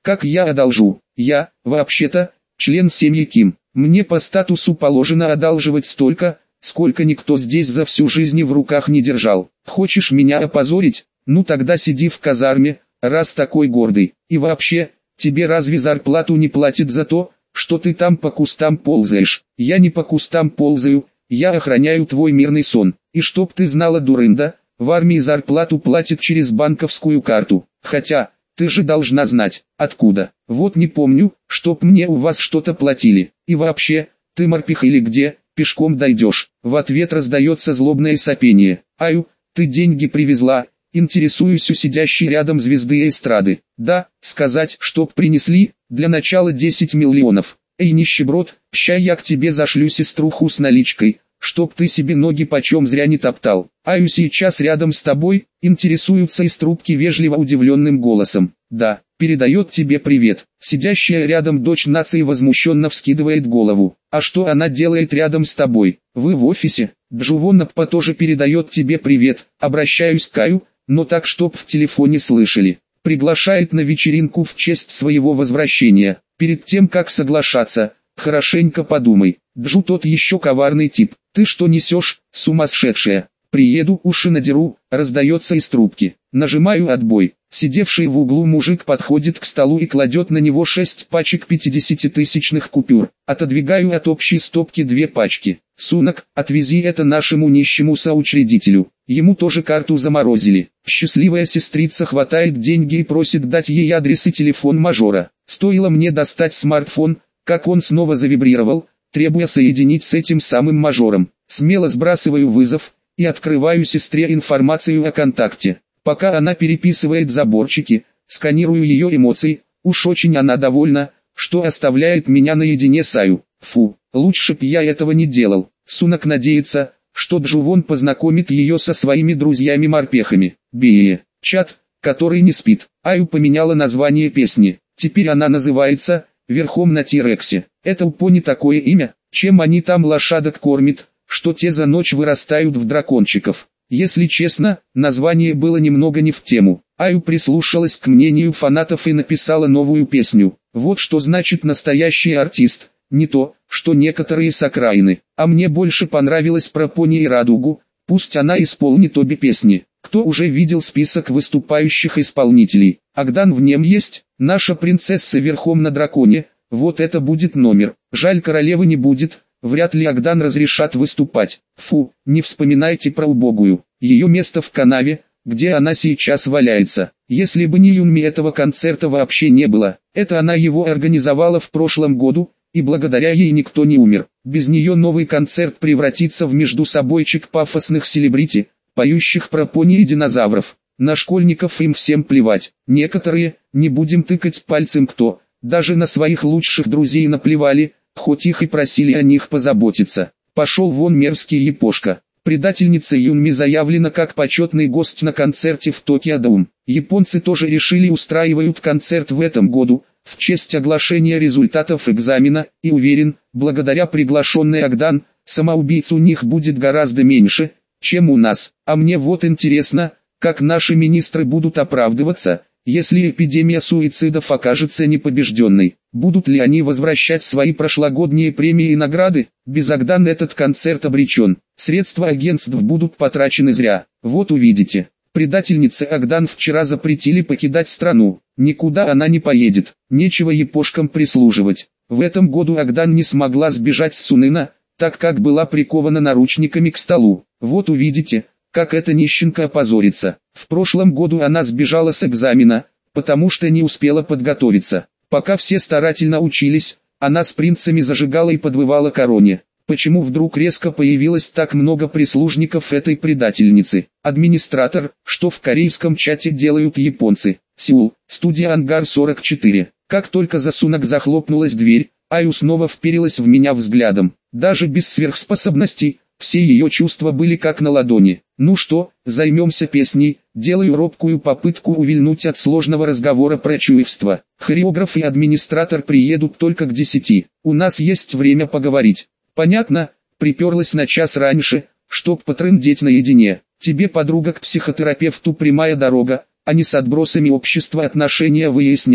A: Как я одолжу? Я, вообще-то, член семьи Ким. Мне по статусу положено одалживать столько, сколько никто здесь за всю жизнь в руках не держал. Хочешь меня опозорить? Ну тогда сиди в казарме, раз такой гордый. И вообще, тебе разве зарплату не платят за то, что ты там по кустам ползаешь? Я не по кустам ползаю, я охраняю твой мирный сон. И чтоб ты знала, дурында, в армии зарплату платят через банковскую карту. Хотя, ты же должна знать, откуда. Вот не помню, чтоб мне у вас что-то платили. И вообще, ты морпех или где, пешком дойдешь. В ответ раздается злобное сопение. Аю, ты деньги привезла? Интересуюсь у сидящей рядом звезды эстрады. Да, сказать, чтоб принесли, для начала десять миллионов. Эй, нищеброд, ща я к тебе зашлю сеструху с наличкой, чтоб ты себе ноги почем зря не топтал. Аю сейчас рядом с тобой, интересуются из трубки вежливо удивленным голосом. Да, передает тебе привет. Сидящая рядом дочь нации возмущенно вскидывает голову. А что она делает рядом с тобой? Вы в офисе? Джувонаппа тоже передает тебе привет. Обращаюсь к Аю, но так чтоб в телефоне слышали. Приглашает на вечеринку в честь своего возвращения. Перед тем как соглашаться, хорошенько подумай. Джу тот еще коварный тип. Ты что несешь, сумасшедшая? Приеду, уши надеру, раздается из трубки. Нажимаю отбой. Сидевший в углу мужик подходит к столу и кладет на него шесть пачек пятидесятитысячных купюр. Отодвигаю от общей стопки две пачки. Сунок, отвези это нашему нищему соучредителю. Ему тоже карту заморозили. Счастливая сестрица хватает деньги и просит дать ей адрес и телефон мажора. Стоило мне достать смартфон, как он снова завибрировал, требуя соединить с этим самым мажором. Смело сбрасываю вызов и открываю сестре информацию о контакте. Пока она переписывает заборчики, сканирую ее эмоции, уж очень она довольна, что оставляет меня наедине с Аю. Фу, лучше б я этого не делал. Сунок надеется, что Джувон познакомит ее со своими друзьями-морпехами. Бие, чат, который не спит. Аю поменяла название песни. Теперь она называется «Верхом на Тирексе». Это у пони такое имя, чем они там лошадок кормят, что те за ночь вырастают в дракончиков. Если честно, название было немного не в тему. Аю прислушалась к мнению фанатов и написала новую песню. Вот что значит настоящий артист, не то, что некоторые с окраины. А мне больше понравилось про пони и радугу, пусть она исполнит обе песни. Кто уже видел список выступающих исполнителей? Агдан в нем есть, наша принцесса верхом на драконе, вот это будет номер. Жаль, королевы не будет. Вряд ли Агдан разрешат выступать. Фу, не вспоминайте про убогую. Ее место в канаве, где она сейчас валяется. Если бы не Юнми, этого концерта вообще не было. Это она его организовала в прошлом году, и благодаря ей никто не умер. Без нее новый концерт превратится в междусобойчик пафосных селебрити, поющих про пони и динозавров. На школьников им всем плевать. Некоторые, не будем тыкать пальцем кто, даже на своих лучших друзей наплевали, хоть их и просили о них позаботиться. Пошел вон мерзкий япошка. Предательница Юнми заявлена как почетный гость на концерте в Токио Доум. Японцы тоже решили устраивают концерт в этом году, в честь оглашения результатов экзамена, и уверен, благодаря приглашенной Агдан, самоубийц у них будет гораздо меньше, чем у нас. А мне вот интересно, как наши министры будут оправдываться, если эпидемия суицидов окажется непобежденной. Будут ли они возвращать свои прошлогодние премии и награды? Без Агдан этот концерт обречен. Средства агентств будут потрачены зря. Вот увидите. Предательнице Агдан вчера запретили покидать страну. Никуда она не поедет. Нечего япошкам прислуживать. В этом году Агдан не смогла сбежать с Сунына, так как была прикована наручниками к столу. Вот увидите, как эта нищенка опозорится. В прошлом году она сбежала с экзамена, потому что не успела подготовиться. Пока все старательно учились, она с принцами зажигала и подвывала короне. Почему вдруг резко появилось так много прислужников этой предательницы? Администратор, что в корейском чате делают японцы. Сеул, студия Ангар сорок четыре. Как только за Сунок захлопнулась дверь, Аю снова вперилась в меня взглядом. Даже без сверхспособностей, все ее чувства были как на ладони. Ну что, займемся песней, делаю робкую попытку увильнуть от сложного разговора про чуевство. Хореограф и администратор приедут только к десяти. У нас есть время поговорить. Понятно, приперлась на час раньше, чтоб потрындеть наедине. Тебе, подруга, к психотерапевту прямая дорога, а не с отбросами общества отношения выяснять.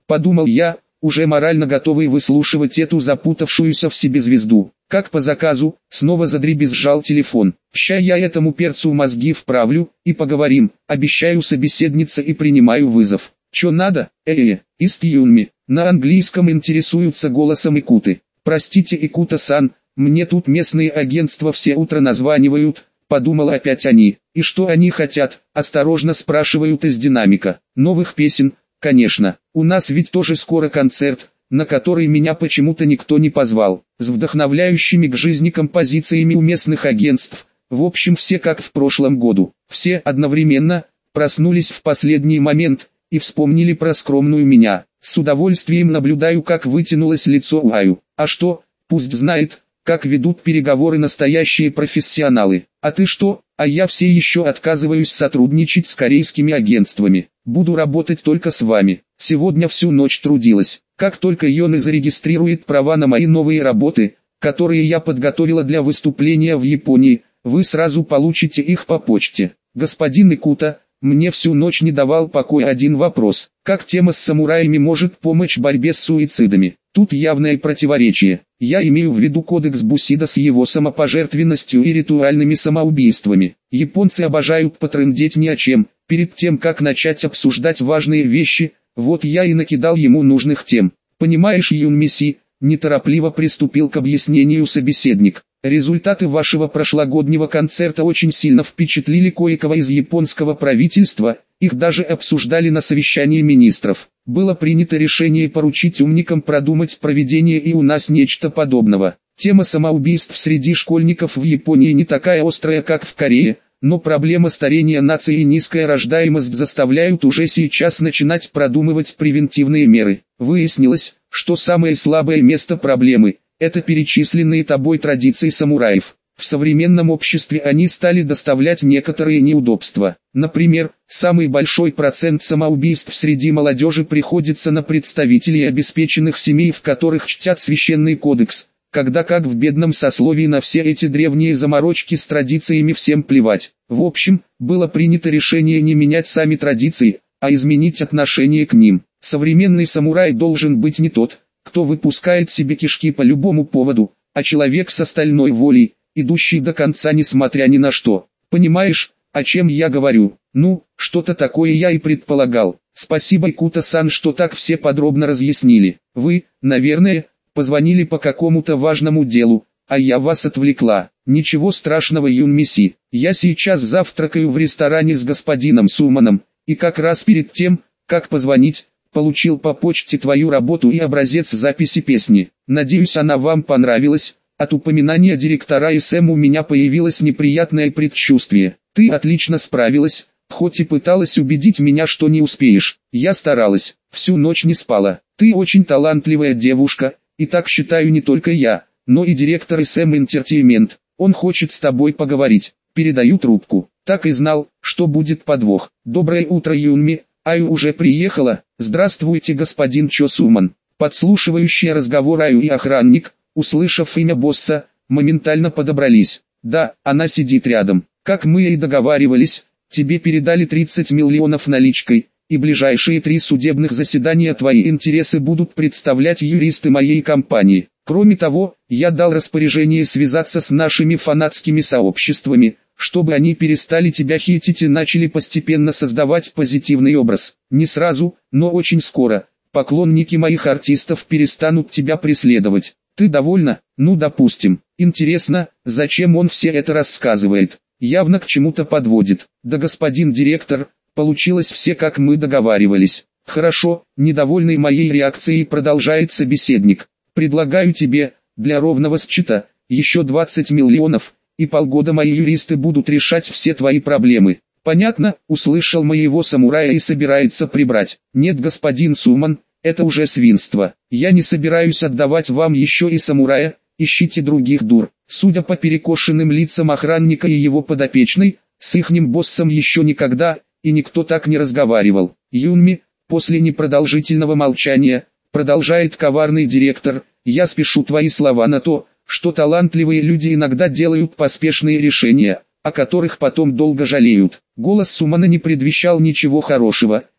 A: подумал я, уже морально готовый выслушивать эту запутавшуюся в себе звезду. Как по заказу, снова задребезжал телефон. Ща я этому перцу мозги вправлю, и поговорим, обещаю собеседница и принимаю вызов. Чё надо? Э-э, excuse me. На английском интересуются голосом Икуты. Простите, Икута-сан, мне тут местные агентства все утро названивают, подумал опять они. И что они хотят? Осторожно спрашивают из динамика. Новых песен, конечно. У нас ведь тоже скоро концерт, на который меня почему-то никто не позвал. С вдохновляющими к жизни композициями у местных агентств. В общем, все как в прошлом году. Все одновременно проснулись в последний момент и вспомнили про скромную меня. С удовольствием наблюдаю, как вытянулось лицо у Аю. А что, пусть знает, как ведут переговоры настоящие профессионалы. А ты что? А я все еще отказываюсь сотрудничать с корейскими агентствами. Буду работать только с вами. Сегодня всю ночь трудилась. Как только Йоны зарегистрирует права на мои новые работы, которые я подготовила для выступления в Японии, вы сразу получите их по почте. Господин Икута, мне всю ночь не давал покоя один вопрос. Как тема с самураями может помочь в борьбе с суицидами? Тут явное противоречие. Я имею в виду кодекс Бусидо с его самопожертвенностью и ритуальными самоубийствами. Японцы обожают потрындеть ни о чем. Перед тем, как начать обсуждать важные вещи, вот я и накидал ему нужных тем. Понимаешь, Юнмиси, неторопливо приступил к объяснению собеседник. Результаты вашего прошлогоднего концерта очень сильно впечатлили кое-кого из японского правительства, их даже обсуждали на совещании министров. Было принято решение поручить умникам продумать проведение и у нас нечто подобного. Тема самоубийств среди школьников в Японии не такая острая, как в Корее, но проблема старения нации и низкая рождаемость заставляют уже сейчас начинать продумывать превентивные меры. Выяснилось, что самое слабое место проблемы – это перечисленные тобой традиции самураев. В современном обществе они стали доставлять некоторые неудобства. Например, самый большой процент самоубийств среди молодежи приходится на представителей обеспеченных семей, в которых чтят священный кодекс, когда как в бедном сословии на все эти древние заморочки с традициями всем плевать. В общем, было принято решение не менять сами традиции, а изменить отношение к ним. Современный самурай должен быть не тот, кто выпускает себе кишки по любому поводу, а человек с остальной волей, идущий до конца несмотря ни на что. Понимаешь, о чем я говорю? Ну, что-то такое я и предполагал. Спасибо, Икута-сан, что так все подробно разъяснили. Вы, наверное, позвонили по какому-то важному делу, а я вас отвлекла. Ничего страшного, Юнмиси. Я сейчас завтракаю в ресторане с господином Суманом, и как раз перед тем, как позвонить, получил по почте твою работу и образец записи песни. Надеюсь, она вам понравилась. От упоминания директора СМ у меня появилось неприятное предчувствие. Ты отлично справилась, хоть и пыталась убедить меня, что не успеешь. Я старалась, всю ночь не спала. Ты очень талантливая девушка, и так считаю не только я, но и директор СМ Entertainment. Он хочет с тобой поговорить. Передаю трубку. Так и знал, что будет подвох. Доброе утро, Юнми. Аю уже приехала. Здравствуйте, господин Чо Суман. Подслушивающий разговор Аю и охранник, услышав имя босса, моментально подобрались. Да, она сидит рядом. Как мы и договаривались, тебе передали тридцать миллионов наличкой, и ближайшие три судебных заседания твои интересы будут представлять юристы моей компании. Кроме того, я дал распоряжение связаться с нашими фанатскими сообществами, чтобы они перестали тебя хейтить и начали постепенно создавать позитивный образ. Не сразу, но очень скоро. Поклонники моих артистов перестанут тебя преследовать. Ты довольна? Ну, допустим. Интересно, зачем он все это рассказывает? Явно к чему-то подводит. Да, господин директор, получилось все, как мы договаривались. Хорошо, недовольный моей реакцией продолжает собеседник. Предлагаю тебе, для ровного счета, еще двадцать миллионов, и полгода мои юристы будут решать все твои проблемы. Понятно, услышал моего самурая и собирается прибрать. Нет, господин Суман, это уже свинство. Я не собираюсь отдавать вам еще и самурая, ищите других дур. Судя по перекошенным лицам охранника и его подопечной, с ихним боссом еще никогда, и никто так не разговаривал. Юнми, после непродолжительного молчания, продолжает коварный директор, я спешу твои слова на то, что талантливые люди иногда делают поспешные решения, о которых потом долго жалеют. Голос Сумана не предвещал ничего хорошего,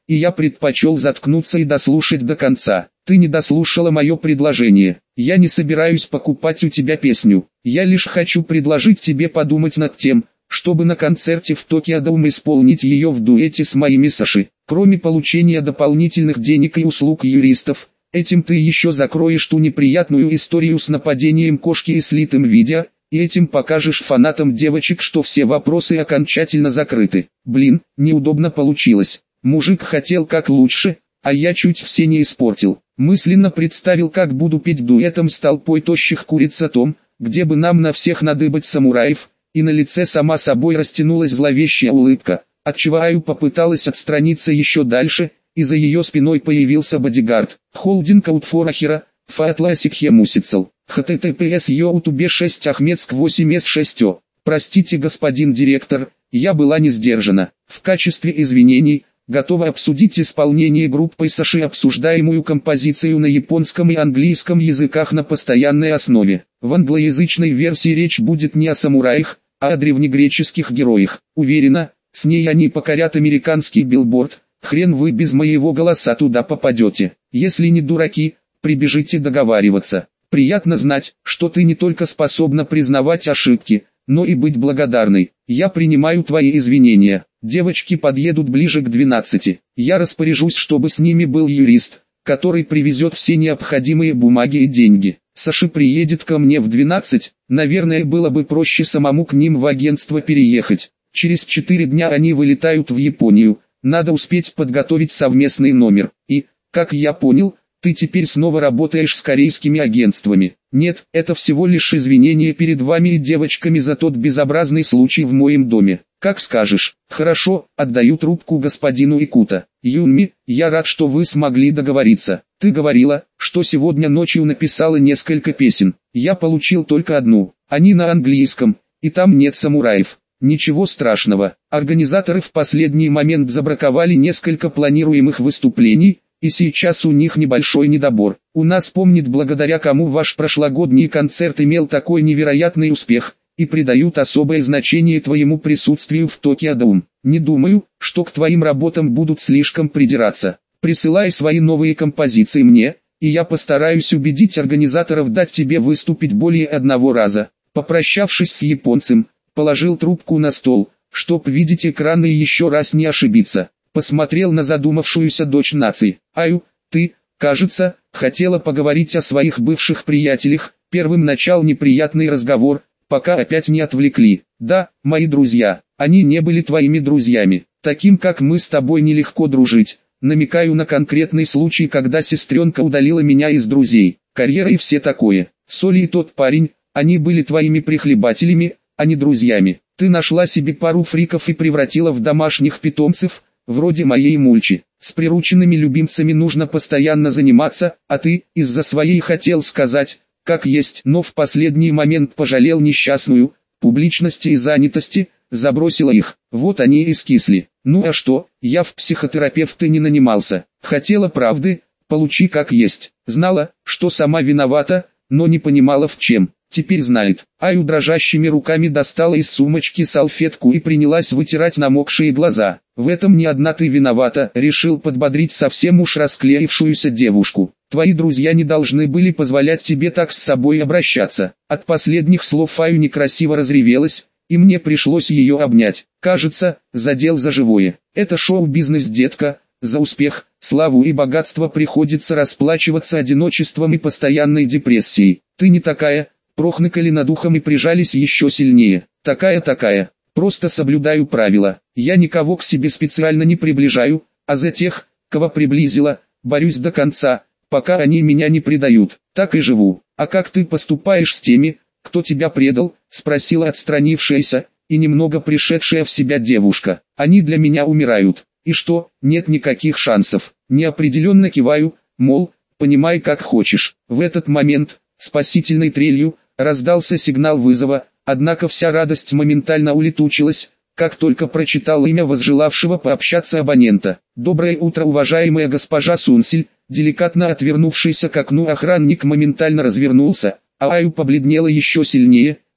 A: и я предпочел заткнуться и дослушать до конца. Ты не дослушала мое предложение. Я не собираюсь покупать у тебя песню. Я лишь хочу предложить тебе подумать над тем, чтобы на концерте в Tokyo Dome исполнить ее в дуэте с моими Саши. Кроме получения дополнительных денег и услуг юристов, этим ты еще закроешь ту неприятную историю с нападением кошки и слитым видео, и этим покажешь фанатам девочек, что все вопросы окончательно закрыты. Блин, неудобно получилось. Мужик хотел как лучше, а я чуть все не испортил. Мысленно представил, как буду петь дуэтом с толпой тощих куриц о том, где бы нам на всех надыбать самураев, и на лице сама собой растянулась зловещая улыбка, отчего Аю попыталась отстраниться еще дальше, и за ее спиной появился бодигард. Холдинг Аутфорахера, Фатласик Хемусицел, https youtube шесть ахмедск восемь эс шесть о. Простите, господин директор, я была не сдержана. В качестве извинений, готова обсудить исполнение группой Саши обсуждаемую композицию на японском и английском языках на постоянной основе. В англоязычной версии речь будет не о самураях, а о древнегреческих героях. Уверена, с ней они покорят американский билборд. Хрен вы без моего голоса туда попадете. Если не дураки, прибежите договариваться. Приятно знать, что ты не только способна признавать ошибки, но и быть благодарной. Я принимаю твои извинения. Девочки подъедут ближе к двенадцати. Я распоряжусь, чтобы с ними был юрист, который привезет все необходимые бумаги и деньги. Саша приедет ко мне в двенадцать, наверное, было бы проще самому к ним в агентство переехать. Через четыре дня они вылетают в Японию, надо успеть подготовить совместный номер. И, как я понял, ты теперь снова работаешь с корейскими агентствами. Нет, это всего лишь извинение перед вами и девочками за тот безобразный случай в моем доме. Как скажешь. Хорошо, отдаю трубку господину Икута. Юнми, я рад, что вы смогли договориться. Ты говорила, что сегодня ночью написала несколько песен. Я получил только одну. Они на английском, и там нет самураев. Ничего страшного. Организаторы в последний момент забраковали несколько планируемых выступлений, и сейчас у них небольшой недобор. У нас помнит, благодаря кому ваш прошлогодний концерт имел такой невероятный успех, и придают особое значение твоему присутствию в Tokyo Dome. Не думаю, что к твоим работам будут слишком придираться. Присылай свои новые композиции мне, и я постараюсь убедить организаторов дать тебе выступить более одного раза. Попрощавшись с японцем, положил трубку на стол, чтоб видеть экран и еще раз не ошибиться. Посмотрел на задумавшуюся дочь нации. Аю, ты, кажется, хотела поговорить о своих бывших приятелях. Первым начал неприятный разговор, пока опять не отвлекли. Да, мои друзья, они не были твоими друзьями. Таким как мы с тобой нелегко дружить. Намекаю на конкретный случай, когда сестренка удалила меня из друзей. Карьера и все такое. Соли и тот парень, они были твоими прихлебателями, а не друзьями. Ты нашла себе пару фриков и превратила в домашних питомцев, вроде моей Мульчи. С прирученными любимцами нужно постоянно заниматься, а ты, из-за своей хотел сказать, как есть, но в последний момент пожалел несчастную, публичности и занятости, забросила их. Вот они и скисли. Ну а что, я в психотерапевты не нанимался. Хотела правды, получи как есть. Знала, что сама виновата, но не понимала в чем. Теперь знает. Аю дрожащими руками достала из сумочки салфетку и принялась вытирать намокшие глаза. В этом не одна ты виновата, решил подбодрить совсем уж расклеившуюся девушку. Твои друзья не должны были позволять тебе так с собой обращаться. От последних слов Аю некрасиво разревелась, и мне пришлось ее обнять. Кажется, задел за живое. Это шоу-бизнес, детка. За успех, славу и богатство приходится расплачиваться одиночеством и постоянной депрессией. Ты не такая. Прохныкали над ухом и прижались еще сильнее. Такая-такая. Просто соблюдаю правила. Я никого к себе специально не приближаю, а за тех, кого приблизила, борюсь до конца, пока они меня не предают. Так и живу. А как ты поступаешь с теми, кто тебя предал? Спросила отстранившаяся и немного пришедшая в себя девушка. Они для меня умирают. И что, нет никаких шансов? Неопределенно киваю, мол, понимай как хочешь. В этот момент, спасительной трелью, раздался сигнал вызова, однако вся радость моментально улетучилась, как только прочитал имя возжелавшего пообщаться абонента. «Доброе утро, уважаемая госпожа Сунсиль», деликатно отвернувшийся к окну охранник моментально развернулся, а Аю побледнела еще сильнее,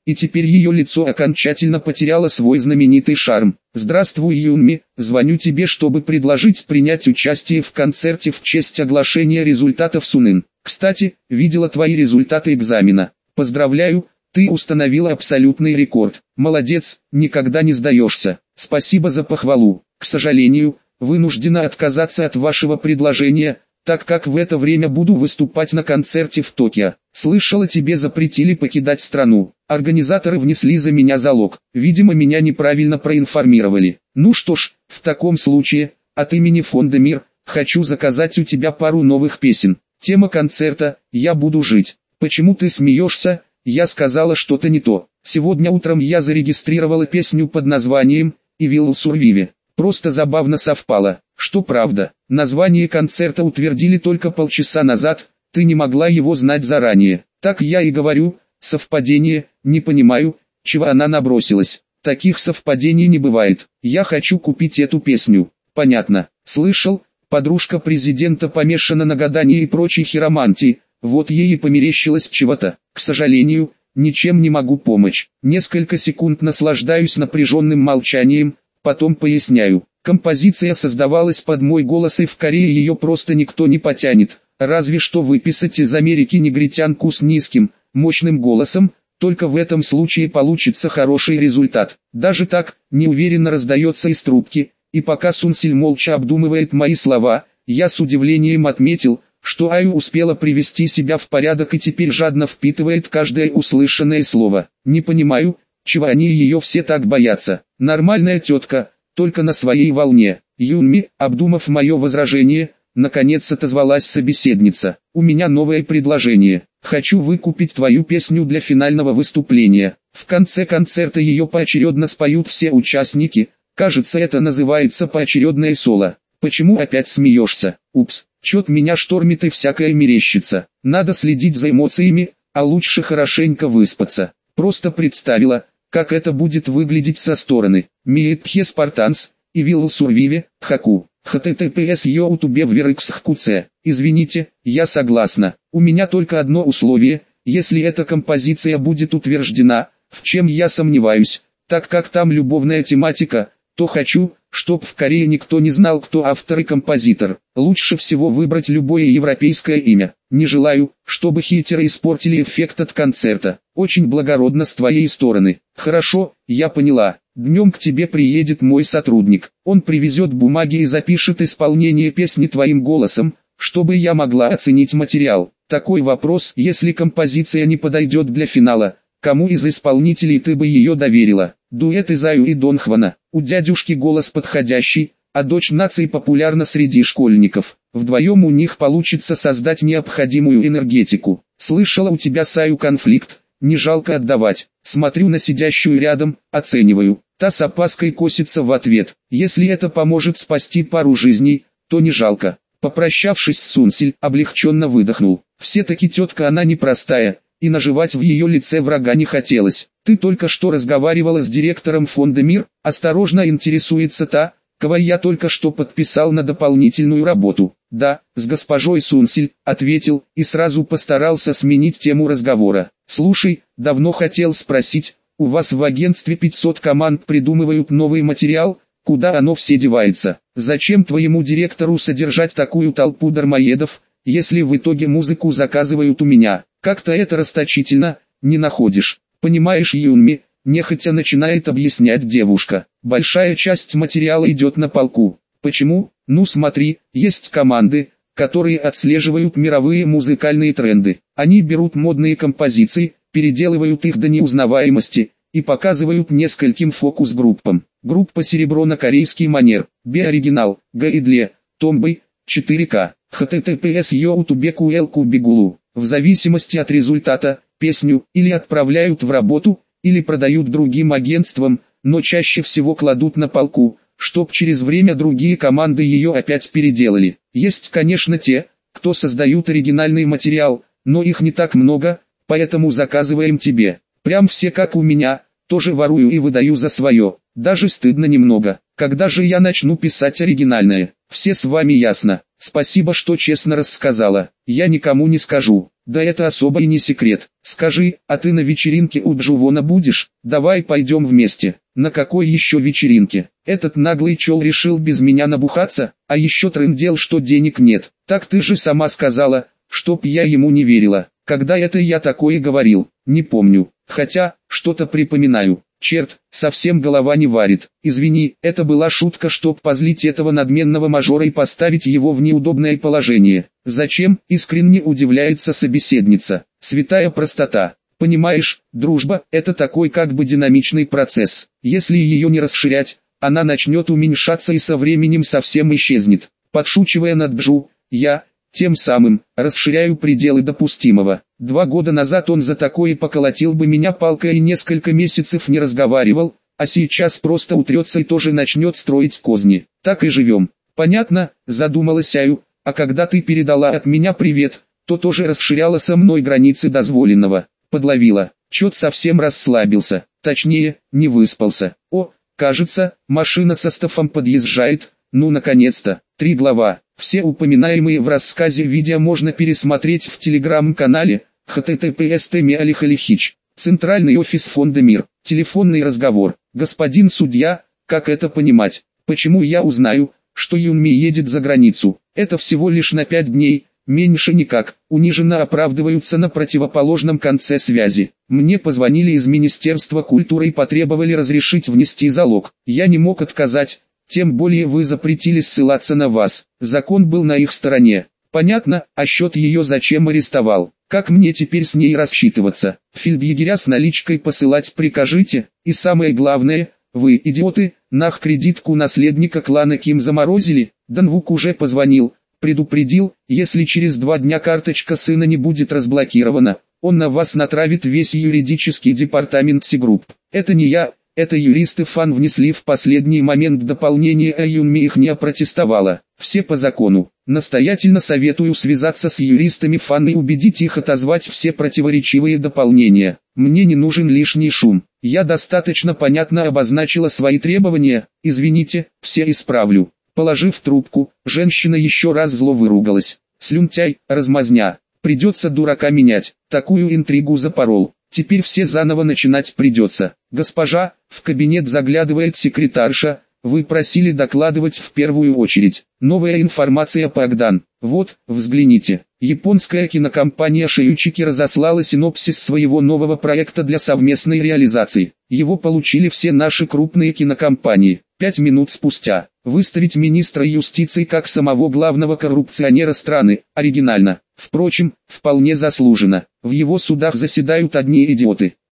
A: и теперь ее лицо окончательно потеряло свой знаменитый шарм. «Здравствуй, Юнми, звоню тебе, чтобы предложить принять участие в концерте в честь оглашения результатов Сунын. Кстати, видела твои результаты экзамена. Поздравляю, ты установила абсолютный рекорд. Молодец, никогда не сдаешься. Спасибо за похвалу. К сожалению, вынуждена отказаться от вашего предложения, так как в это время буду выступать на концерте в Токио. Слышала, тебе запретили покидать страну. Организаторы внесли за меня залог. Видимо, меня неправильно проинформировали. Ну что ж, в таком случае, от имени фонда «Мир», хочу заказать у тебя пару новых песен. Тема концерта «Я буду жить». Почему ты смеешься? Я сказала что-то не то. Сегодня утром я зарегистрировала песню под названием «И Will Survive». Просто забавно совпало, что правда. Название концерта утвердили только полчаса назад, ты не могла его знать заранее. Так я и говорю, совпадение, не понимаю, чего она набросилась. Таких совпадений не бывает. Я хочу купить эту песню. Понятно. Слышал, подружка президента помешана на гадании и прочей хиромантии, вот ей и померещилось чего-то. К сожалению, ничем не могу помочь. Несколько секунд наслаждаюсь напряженным молчанием, потом поясняю. Композиция создавалась под мой голос, и в Корее ее просто никто не потянет, разве что выписать из Америки негритянку с низким, мощным голосом, только в этом случае получится хороший результат. Даже так, неуверенно раздается из трубки, и пока Сунсиль молча обдумывает мои слова, я с удивлением отметил, что Аю успела привести себя в порядок и теперь жадно впитывает каждое услышанное слово. Не понимаю, чего они ее все так боятся. Нормальная тетка, только на своей волне. Юнми, обдумав мое возражение, наконец отозвалась собеседница. У меня новое предложение. Хочу выкупить твою песню для финального выступления. В конце концерта ее поочередно споют все участники. Кажется, это называется поочередное соло. Почему опять смеешься? Упс, чет меня штормит и всякое мерещится. Надо следить за эмоциями, а лучше хорошенько выспаться. Просто представила, как это будет выглядеть со стороны. Миетхе Спартанс, и Will Survive, Хаку. https youtube вверх. Извините, я согласна. У меня только одно условие, если эта композиция будет утверждена, в чем я сомневаюсь, так как там любовная тематика, то хочу, чтоб в Корее никто не знал, кто автор и композитор. Лучше всего выбрать любое европейское имя. Не желаю, чтобы хейтеры испортили эффект от концерта. Очень благородно с твоей стороны. Хорошо, я поняла. Днем к тебе приедет мой сотрудник. Он привезет бумаги и запишет исполнение песни твоим голосом, чтобы я могла оценить материал. Такой вопрос: если композиция не подойдет для финала, кому из исполнителей ты бы ее доверила? Дуэт из Аю и Донхвана. У дядюшки голос подходящий, а дочь нации популярна среди школьников. Вдвоем у них получится создать необходимую энергетику. Слышала, у тебя с Аю конфликт, не жалко отдавать. Смотрю на сидящую рядом, оцениваю. Та с опаской косится в ответ. Если это поможет спасти пару жизней, то не жалко. Попрощавшись с Сунсиль, облегченно выдохнул. Все-таки тетка она непростая, и наживать в ее лице врага не хотелось. Ты только что разговаривала с директором фонда «Мир», осторожно интересуется та, кого я только что подписал на дополнительную работу. Да, с госпожой Сунсиль, ответил, и сразу постарался сменить тему разговора. Слушай, давно хотел спросить, у вас в агентстве пятьсот команд придумывают новый материал, куда оно все девается? Зачем твоему директору содержать такую толпу дармоедов, если в итоге музыку заказывают у меня? Как-то это расточительно, не находишь? Понимаешь, Юнми, нехотя начинает объяснять девушка. Большая часть материала идет на полку. Почему? Ну смотри, есть команды, которые отслеживают мировые музыкальные тренды. Они берут модные композиции, переделывают их до неузнаваемости и показывают нескольким фокус-группам. Группа «Серебро» на корейский манер, Б-оригинал, Г-идле, Томбой, четыре ка, https youtube ql бигулу. В зависимости от результата, песню или отправляют в работу, или продают другим агентствам, но чаще всего кладут на полку, чтоб через время другие команды ее опять переделали. Есть, конечно, те, кто создают оригинальный материал, но их не так много, поэтому заказываем тебе. Прям все как у меня, тоже ворую и выдаю за свое. Даже стыдно немного. Когда же я начну писать оригинальное? Все с вами ясно. Спасибо, что честно рассказала. Я никому не скажу. Да это особо и не секрет. Скажи, а ты на вечеринке у Джувона будешь? Давай пойдем вместе. На какой еще вечеринке? Этот наглый чел решил без меня набухаться, а еще трындел, что денег нет. Так ты же сама сказала, чтоб я ему не верила. Когда это я такое говорил? Не помню. Хотя, что-то припоминаю. Черт, совсем голова не варит. Извини, это была шутка, чтоб позлить этого надменного мажора и поставить его в неудобное положение. Зачем? Искренне удивляется собеседница. Святая простота. Понимаешь, дружба – это такой как бы динамичный процесс. Если ее не расширять, она начнет уменьшаться и со временем совсем исчезнет. Подшучивая над Джу, я, тем самым, расширяю пределы допустимого. Два года назад он за такое поколотил бы меня палкой и несколько месяцев не разговаривал, а сейчас просто утрется и тоже начнет строить козни. Так и живем. Понятно, задумалась Аю, а когда ты передала от меня привет, то тоже расширяла со мной границы дозволенного. Подловила. Чет совсем расслабился, точнее, не выспался. О, кажется, машина со Стафом подъезжает, ну наконец-то. Три глава. Все упоминаемые в рассказе видео можно пересмотреть в телеграм-канале https temиалихалихич. Центральный офис фонда МИР. Телефонный разговор. Господин судья, как это понимать? Почему я узнаю, что Юнми едет за границу? Это всего лишь на пять дней, меньше никак. Униженно оправдываются на противоположном конце связи. Мне позвонили из Министерства культуры и потребовали разрешить внести залог. Я не мог отказать. Тем более вы запретили ссылаться на вас. Закон был на их стороне. Понятно, а счет ее зачем арестовал? Как мне теперь с ней рассчитываться? Фельдъегеря с наличкой посылать прикажите? И самое главное, вы, идиоты, нах кредитку наследника клана Ким заморозили? Данвук уже позвонил, предупредил, если через два дня карточка сына не будет разблокирована, он на вас натравит весь юридический департамент Си-Групп. Это не я. Это юристы Фан внесли в последний момент дополнение, а Юнми их не опротестовала. Все по закону. Настоятельно советую связаться с юристами Фан и убедить их отозвать все противоречивые дополнения. Мне не нужен лишний шум. Я достаточно понятно обозначила свои требования. Извините, все исправлю. Положив трубку, женщина еще раз зло выругалась. Слюнтяй, размазня. Придется дурака менять. Такую интригу запорол. Теперь все заново начинать придется. Госпожа, в кабинет заглядывает секретарша, вы просили докладывать в первую очередь. Новая информация по Агдан. Вот, взгляните. Японская кинокомпания Шиючики разослала синопсис своего нового проекта для совместной реализации. Его получили все наши крупные кинокомпании. Пять минут спустя. Выставить министра юстиции как самого главного коррупционера страны, оригинально. Впрочем, вполне заслуженно. В его судах заседают одни идиоты.